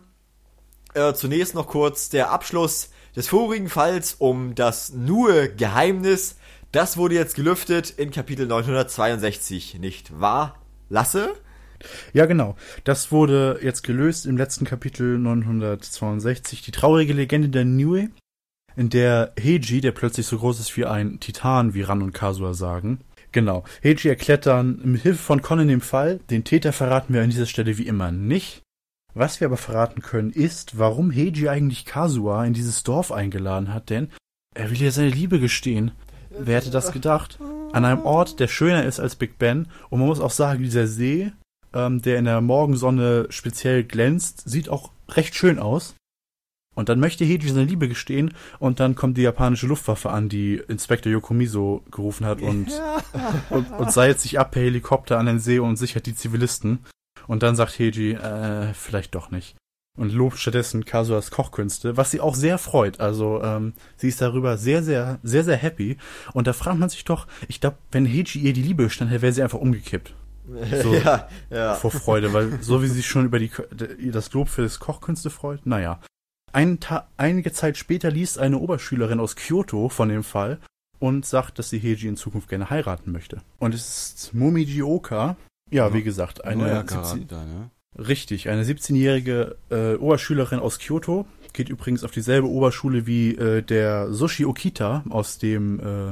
S1: Äh, zunächst noch kurz der Abschluss des vorigen Falls um das Nue-Geheimnis. Das wurde jetzt gelüftet in Kapitel neunhundertzweiundsechzig, nicht wahr, Lasse?
S2: Ja, genau. Das wurde jetzt gelöst im letzten Kapitel neunhundertzweiundsechzig. Die traurige Legende der Nue, in der Heiji, der plötzlich so groß ist wie ein Titan, wie Ran und Kasua sagen. Genau. Heiji erklärt dann mit Hilfe von Kon in dem Fall, den Täter verraten wir an dieser Stelle wie immer nicht. Was wir aber verraten können, ist, warum Heiji eigentlich Kasua in dieses Dorf eingeladen hat, denn er will ja seine Liebe gestehen. Wer hätte das gedacht? An einem Ort, der schöner ist als Big Ben. Und man muss auch sagen, dieser See, ähm, der in der Morgensonne speziell glänzt, sieht auch recht schön aus. Und dann möchte Heiji seine Liebe gestehen und dann kommt die japanische Luftwaffe an, die Inspektor Yokomizo gerufen hat und, und, und seilt sich ab per Helikopter an den See und sichert die Zivilisten. Und dann sagt Heiji, äh, vielleicht doch nicht. Und lobt stattdessen Kasuas Kochkünste, was sie auch sehr freut. Also ähm, sie ist darüber sehr, sehr, sehr, sehr happy. Und da fragt man sich doch, ich glaube, wenn Heiji ihr die Liebe gestanden hätte, wäre sie einfach umgekippt. So
S1: ja, ja.
S2: vor Freude, weil so wie sie sich schon über die, das Lob für das Kochkünste freut, naja. Ein Ta- einige Zeit später liest eine Oberschülerin aus Kyoto von dem Fall und sagt, dass sie Heiji in Zukunft gerne heiraten möchte. Und es ist Momiji Oka, ja, wie gesagt, eine
S4: Neuer
S2: siebzehn
S4: Charakter, ne?
S2: richtig, eine siebzehnjährige äh, Oberschülerin aus Kyoto, geht übrigens auf dieselbe Oberschule wie äh, der Sushi Okita aus dem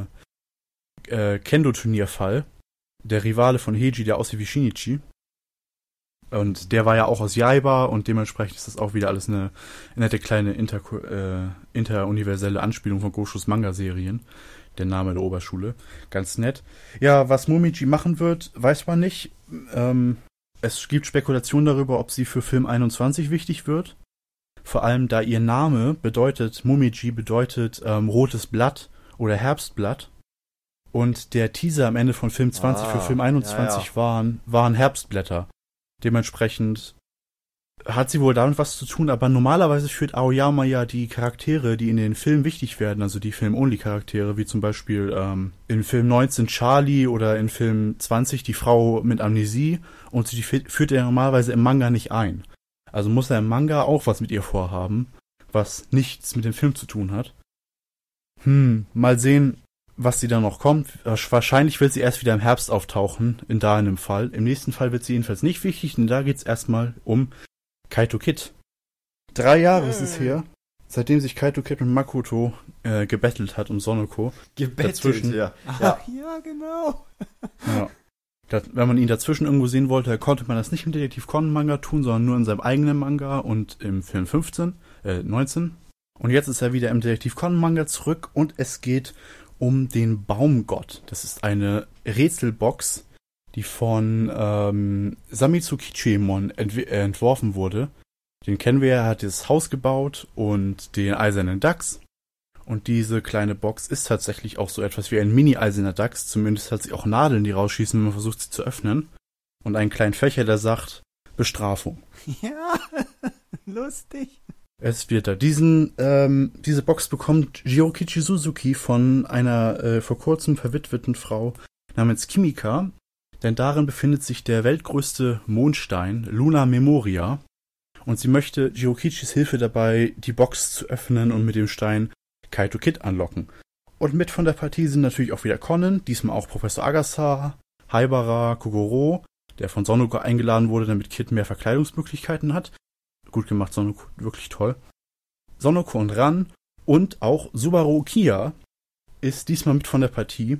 S2: äh, äh, Kendo-Turnierfall, der Rivale von Heiji, der aussieht wie Shinichi. Und der war ja auch aus Jaiba und dementsprechend ist das auch wieder alles eine nette kleine inter, äh, interuniverselle Anspielung von Goshos Manga-Serien. Der Name der Oberschule. Ganz nett. Ja, was Momiji machen wird, weiß man nicht. Ähm, es gibt Spekulationen darüber, ob sie für Film einundzwanzig wichtig wird. Vor allem, da ihr Name bedeutet, Momiji bedeutet ähm, rotes Blatt oder Herbstblatt. Und der Teaser am Ende von Film zwanzig
S1: ah,
S2: für Film einundzwanzig
S1: ja, ja.
S2: Waren, waren Herbstblätter. Dementsprechend hat sie wohl damit was zu tun, aber normalerweise führt Aoyama ja die Charaktere, die in den Filmen wichtig werden, also die Film-Only-Charaktere, wie zum Beispiel ähm, in Film neunzehn Charlie oder in Film zwanzig die Frau mit Amnesie, und sie führt er normalerweise im Manga nicht ein. Also muss er im Manga auch was mit ihr vorhaben, was nichts mit dem Film zu tun hat. Hm, mal sehen, was sie da noch kommt. Wahrscheinlich wird sie erst wieder im Herbst auftauchen, in da einem Fall. Im nächsten Fall wird sie jedenfalls nicht wichtig, denn da geht's erstmal um Kaito Kid. Drei Jahre ist es her, seitdem sich Kaito Kid und Makoto äh, gebettelt hat um Sonoko.
S1: Gebettelt,
S2: dazwischen,
S1: ja.
S4: Ach,
S1: ja.
S4: ja, genau.
S2: Ja. Das, wenn man ihn dazwischen irgendwo sehen wollte, konnte man das nicht im Detektiv Conan Manga tun, sondern nur in seinem eigenen Manga und im Film fünfzehn, äh, neunzehn. Und jetzt ist er wieder im Detektiv Conan Manga zurück und es geht um den Baumgott. Das ist eine Rätselbox, die von ähm, Samitsu Kichimon ent- äh, entworfen wurde. Den kennen wir ja, er hat das Haus gebaut und den eisernen Dachs. Und diese kleine Box ist tatsächlich auch so etwas wie ein Mini-eiserner Dachs. Zumindest hat sie auch Nadeln, die rausschießen, wenn man versucht, sie zu öffnen. Und einen kleinen Fächer, der sagt, Bestrafung.
S4: Ja, lustig.
S2: Es wird da. Diesen, ähm, diese Box bekommt Jiokichi Suzuki von einer äh, vor kurzem verwitweten Frau namens Kimika, denn darin befindet sich der weltgrößte Mondstein, Luna Memoria, und sie möchte Jiokichis Hilfe dabei, die Box zu öffnen und mit dem Stein Kaito Kid anlocken. Und mit von der Partie sind natürlich auch wieder Conan, diesmal auch Professor Agasa, Haibara, Kogoro, der von Sonoko eingeladen wurde, damit Kid mehr Verkleidungsmöglichkeiten hat. Gut gemacht, Sonoko, wirklich toll. Sonoko und Ran und auch Subaru Kia ist diesmal mit von der Partie.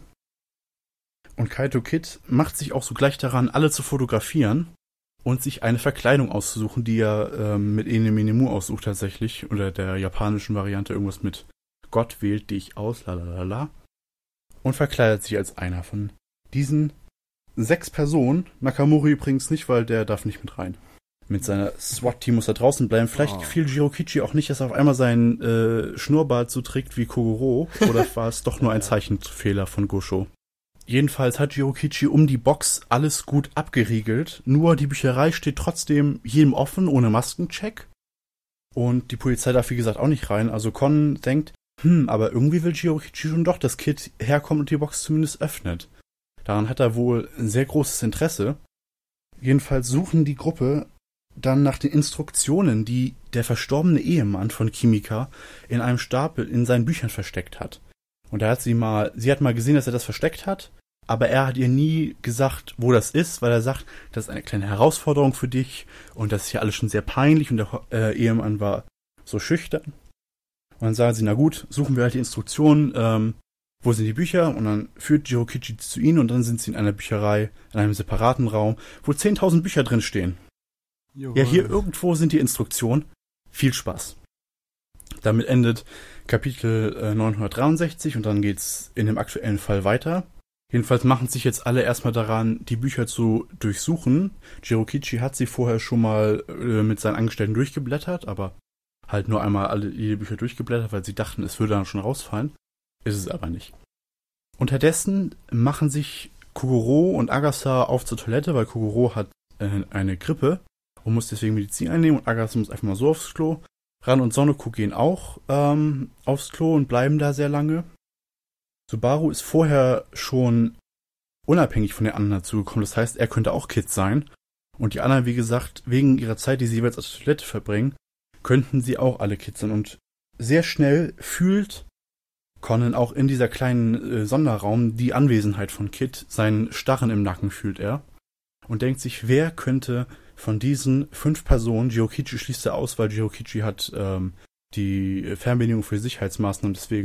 S2: Und Kaito Kid macht sich auch so gleich daran, alle zu fotografieren und sich eine Verkleidung auszusuchen, die er ähm, mit Ene Minemu aussucht tatsächlich, oder der japanischen Variante irgendwas mit Gott wählt dich aus, lalalala. Und verkleidet sich als einer von diesen sechs Personen. Nakamori übrigens nicht, weil der darf nicht mit rein. Mit seiner SWAT-Team muss er draußen bleiben. Vielleicht
S4: Oh.
S2: gefiel Jirokichi auch nicht, dass er auf einmal seinen äh, Schnurrbart so trägt wie Kogoro. Oder war es doch nur ein Zeichenfehler von Gosho? Jedenfalls hat Jirokichi um die Box alles gut abgeriegelt. Nur die Bücherei steht trotzdem jedem offen, ohne Maskencheck. Und die Polizei darf, wie gesagt, auch nicht rein. Also Con denkt, hm, aber irgendwie will Jirokichi schon doch, dass Kid herkommt und die Box zumindest öffnet. Daran hat er wohl ein sehr großes Interesse. Jedenfalls suchen die Gruppe dann nach den Instruktionen, die der verstorbene Ehemann von Kimika in einem Stapel in seinen Büchern versteckt hat. Und da hat sie mal, sie hat mal gesehen, dass er das versteckt hat, aber er hat ihr nie gesagt, wo das ist, weil er sagt, das ist eine kleine Herausforderung für dich und das ist ja alles schon sehr peinlich und der äh, Ehemann war so schüchtern. Und dann sagen sie, na gut, suchen wir halt die Instruktionen, ähm, wo sind die Bücher? Und dann führt Jirokichi zu ihnen und dann sind sie in einer Bücherei, in einem separaten Raum, wo zehntausend Bücher drin stehen. Ja, hier irgendwo sind die Instruktionen. Viel Spaß. Damit endet Kapitel äh, neunhundertdreiundsechzig und dann geht's in dem aktuellen Fall weiter. Jedenfalls machen sich jetzt alle erstmal daran, die Bücher zu durchsuchen. Jirokichi hat sie vorher schon mal äh, mit seinen Angestellten durchgeblättert, aber halt nur einmal alle die Bücher durchgeblättert, weil sie dachten, es würde dann schon rausfallen. Ist es aber nicht. Unterdessen machen sich Kogoro und Agasa auf zur Toilette, weil Kogoro hat äh, eine Grippe und muss deswegen Medizin einnehmen und Agasa muss einfach mal so aufs Klo. Ran und Sonoko gehen auch ähm, aufs Klo und bleiben da sehr lange. Subaru ist vorher schon unabhängig von den anderen dazugekommen, das heißt, er könnte auch Kid sein. Und die anderen, wie gesagt, wegen ihrer Zeit, die sie jeweils auf der Toilette verbringen, könnten sie auch alle Kids sein. Und sehr schnell fühlt Conan auch in dieser kleinen äh, Sonderraum die Anwesenheit von Kid. Seinen Starren im Nacken fühlt er. Und denkt sich, wer könnte von diesen fünf Personen, Jirokichi schließt er aus, weil Jirokichi hat ähm, die Fernbedienung für Sicherheitsmaßnahmen, deswegen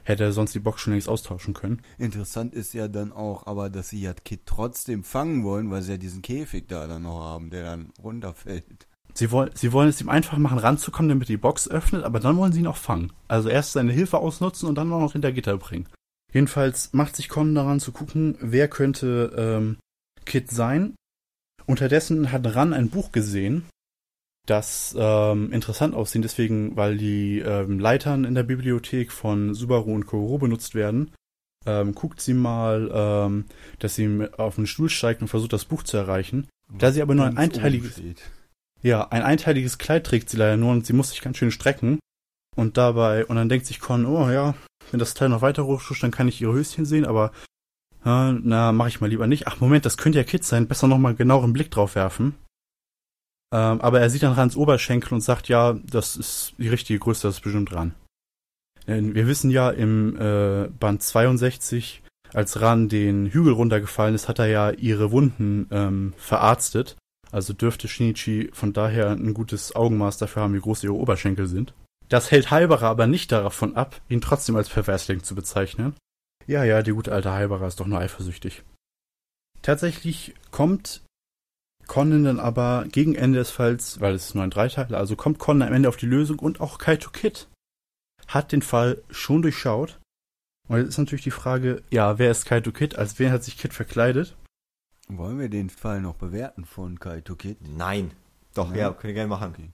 S2: hätte er sonst die Box schon längst austauschen können.
S4: Interessant ist ja dann auch, aber dass sie ja Kid trotzdem fangen wollen, weil sie ja diesen Käfig da dann noch haben, der dann runterfällt.
S2: Sie wollen, sie wollen es ihm einfach machen, ranzukommen, damit die Box öffnet, aber dann wollen sie ihn auch fangen. Also erst seine Hilfe ausnutzen und dann auch noch hinter Gitter bringen. Jedenfalls macht sich Con daran zu gucken, wer könnte ähm, Kid sein. Unterdessen hat Ran ein Buch gesehen, das ähm, interessant aussieht, deswegen, weil die ähm, Leitern in der Bibliothek von Subaru und Koro benutzt werden. Ähm, guckt sie mal, ähm, dass sie auf den Stuhl steigt und versucht, das Buch zu erreichen. Da sie aber nur ein einteiliges, ja, ein einteiliges Kleid trägt sie leider nur und sie muss sich ganz schön strecken. Und dabei, und dann denkt sich Con, oh ja, wenn das Teil noch weiter hochschucht, dann kann ich ihre Höschen sehen, aber na, na mache ich mal lieber nicht. Ach Moment, das könnte ja Kid sein, besser nochmal genaueren Blick drauf werfen. Ähm, aber er sieht dann Rans Oberschenkel und sagt, ja, das ist die richtige Größe, das ist bestimmt Ran. Denn wir wissen ja, im äh, Band zweiundsechzig, als Ran den Hügel runtergefallen ist, hat er ja ihre Wunden ähm, verarztet. Also dürfte Shinichi von daher ein gutes Augenmaß dafür haben, wie groß ihre Oberschenkel sind. Das hält Haibara aber nicht davon ab, ihn trotzdem als Perversling zu bezeichnen. Ja, ja, die gute alte Haibara ist doch nur eifersüchtig. Tatsächlich kommt Conan dann aber gegen Ende des Falls, weil es nur ein Dreiteiler, also kommt Conan am Ende auf die Lösung und auch Kaito Kid hat den Fall schon durchschaut. Und jetzt ist natürlich die Frage, ja, wer ist Kaito Kid? Als wen hat sich Kid verkleidet?
S4: Wollen wir den Fall noch bewerten von Kaito Kid?
S1: Nein. Doch,
S4: Nein?
S1: ja, könnt ihr gerne machen.
S4: Okay.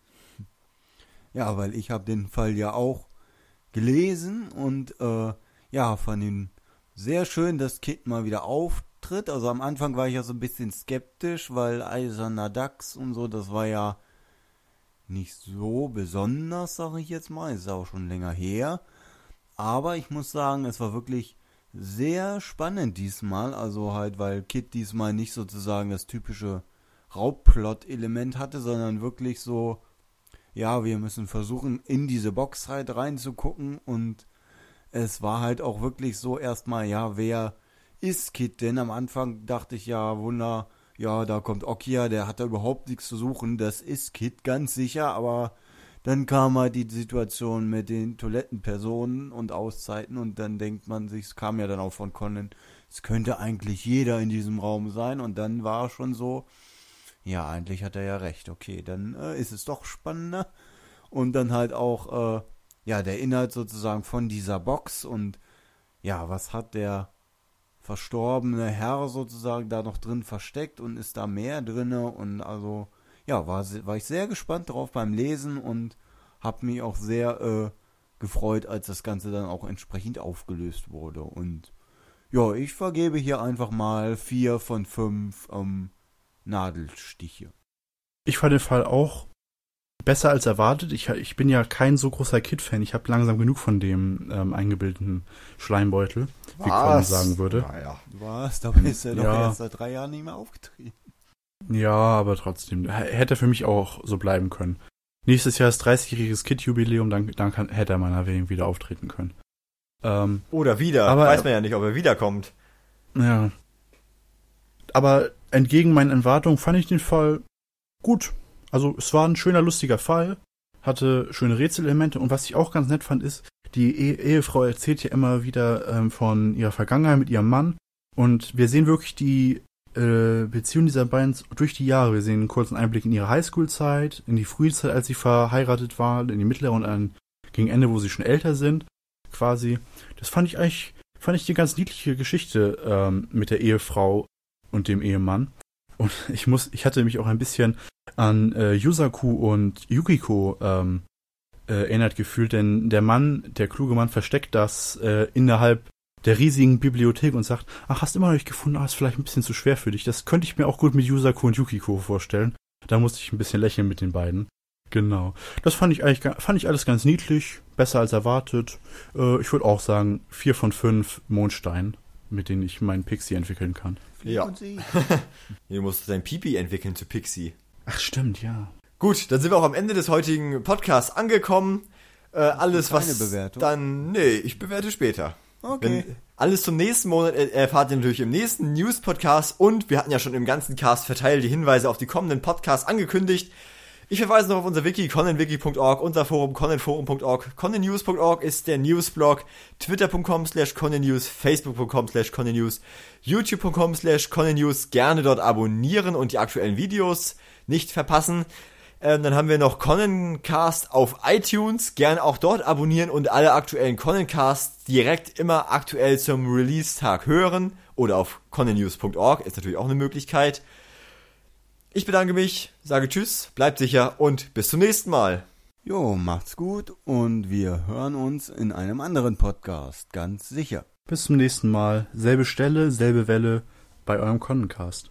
S4: Ja, weil ich habe den Fall ja auch gelesen und äh, ja, fand ihn sehr schön, dass Kid mal wieder auftritt. Also am Anfang war ich ja so ein bisschen skeptisch, weil Eiserner Dachs und so, das war ja nicht so besonders, sage ich jetzt mal. Ist auch schon länger her. Aber ich muss sagen, es war wirklich sehr spannend diesmal. Also halt, weil Kid diesmal nicht sozusagen das typische Raubplot-Element hatte, sondern wirklich so, ja, wir müssen versuchen, in diese Box halt reinzugucken. Und es war halt auch wirklich so erstmal, ja, wer ist Kid denn? Am Anfang dachte ich, ja, Wunder, ja, da kommt Okia, der hat da überhaupt nichts zu suchen. Das ist Kid, ganz sicher, aber dann kam halt die Situation mit den Toilettenpersonen und Auszeiten und dann denkt man sich, es kam ja dann auch von Conan, es könnte eigentlich jeder in diesem Raum sein und dann war schon so, ja, eigentlich hat er ja recht, okay, dann äh, ist es doch spannender und dann halt auch, äh, ja, der Inhalt sozusagen von dieser Box und ja, was hat der verstorbene Herr sozusagen da noch drin versteckt und ist da mehr drinne und also ja, war, war ich sehr gespannt drauf beim Lesen und habe mich auch sehr äh, gefreut, als das Ganze dann auch entsprechend aufgelöst wurde. Und ja, ich vergebe hier einfach mal vier von fünf ähm, Nadelstiche.
S2: Ich fand den Fall auch besser als erwartet. Ich, ich bin ja kein so großer Kid-Fan. Ich habe langsam genug von dem ähm, eingebildeten Schleimbeutel, wie Conan sagen würde.
S1: Naja.
S4: Was? Dabei ist er doch
S2: Ja.
S4: erst seit drei Jahren nicht mehr aufgetreten.
S2: Ja, aber trotzdem. H- Hätte für mich auch so bleiben können. Nächstes Jahr ist dreißigjähriges Kid-Jubiläum, dann, dann kann, hätte er meinetwegen wieder auftreten können. Ähm,
S1: Oder wieder.
S2: Aber-
S1: Weiß man ja nicht, ob er wiederkommt.
S2: ja. Aber entgegen meinen Erwartungen fand ich den Fall gut. Also es war ein schöner, lustiger Fall, hatte schöne Rätselelemente und was ich auch ganz nett fand ist, die e- Ehefrau erzählt ja immer wieder ähm, von ihrer Vergangenheit mit ihrem Mann und wir sehen wirklich die äh, Beziehung dieser beiden durch die Jahre. Wir sehen einen kurzen Einblick in ihre Highschool-Zeit, in die Frühzeit, als sie verheiratet war, in die mittlere und an, gegen Ende, wo sie schon älter sind, quasi. Das fand ich eigentlich, fand ich eine ganz niedliche Geschichte ähm, mit der Ehefrau und dem Ehemann. Und ich muss, ich hatte mich auch ein bisschen an äh, Yusaku und Yukiko ähm, äh, erinnert gefühlt, denn der Mann, der kluge Mann, versteckt das äh, innerhalb der riesigen Bibliothek und sagt, ach, hast du immer noch nicht gefunden, ah, ist vielleicht ein bisschen zu schwer für dich. Das könnte ich mir auch gut mit Yusaku und Yukiko vorstellen. Da musste ich ein bisschen lächeln mit den beiden. Genau. Das fand ich eigentlich, fand ich alles ganz niedlich, besser als erwartet. Äh, ich würde auch sagen, vier von fünf Mondstein, mit denen ich meinen Pixie entwickeln kann.
S1: Ja.
S4: Und sie.
S1: Du musst dein Pipi entwickeln zu Pixie.
S2: Ach, stimmt, ja.
S1: Gut, dann sind wir auch am Ende des heutigen Podcasts angekommen. Äh, alles,
S4: Keine
S1: was
S4: Bewertung?
S1: dann... Nee, ich bewerte später.
S4: Okay.
S1: Wenn, alles zum nächsten Monat er- erfahrt ihr natürlich im nächsten News-Podcast und wir hatten ja schon im ganzen Cast verteilt die Hinweise auf die kommenden Podcasts angekündigt. Ich verweise noch auf unser Wiki, conanwiki punkt org, unser Forum, conanforum punkt org. conannews punkt org ist der Newsblog, twitter punkt com slash conannews, facebook punkt com slash conannews, youtube punkt com slash conannews. Gerne dort abonnieren und die aktuellen Videos nicht verpassen. Ähm, dann haben wir noch Conancast auf iTunes. Gerne auch dort abonnieren und alle aktuellen Conancasts direkt immer aktuell zum Release-Tag hören. Oder auf conannews punkt org ist natürlich auch eine Möglichkeit. Ich bedanke mich, sage Tschüss, bleibt sicher und bis zum nächsten Mal.
S4: Jo, macht's gut und wir hören uns in einem anderen Podcast, ganz sicher.
S2: Bis zum nächsten Mal. Selbe Stelle, selbe Welle bei eurem Conancast.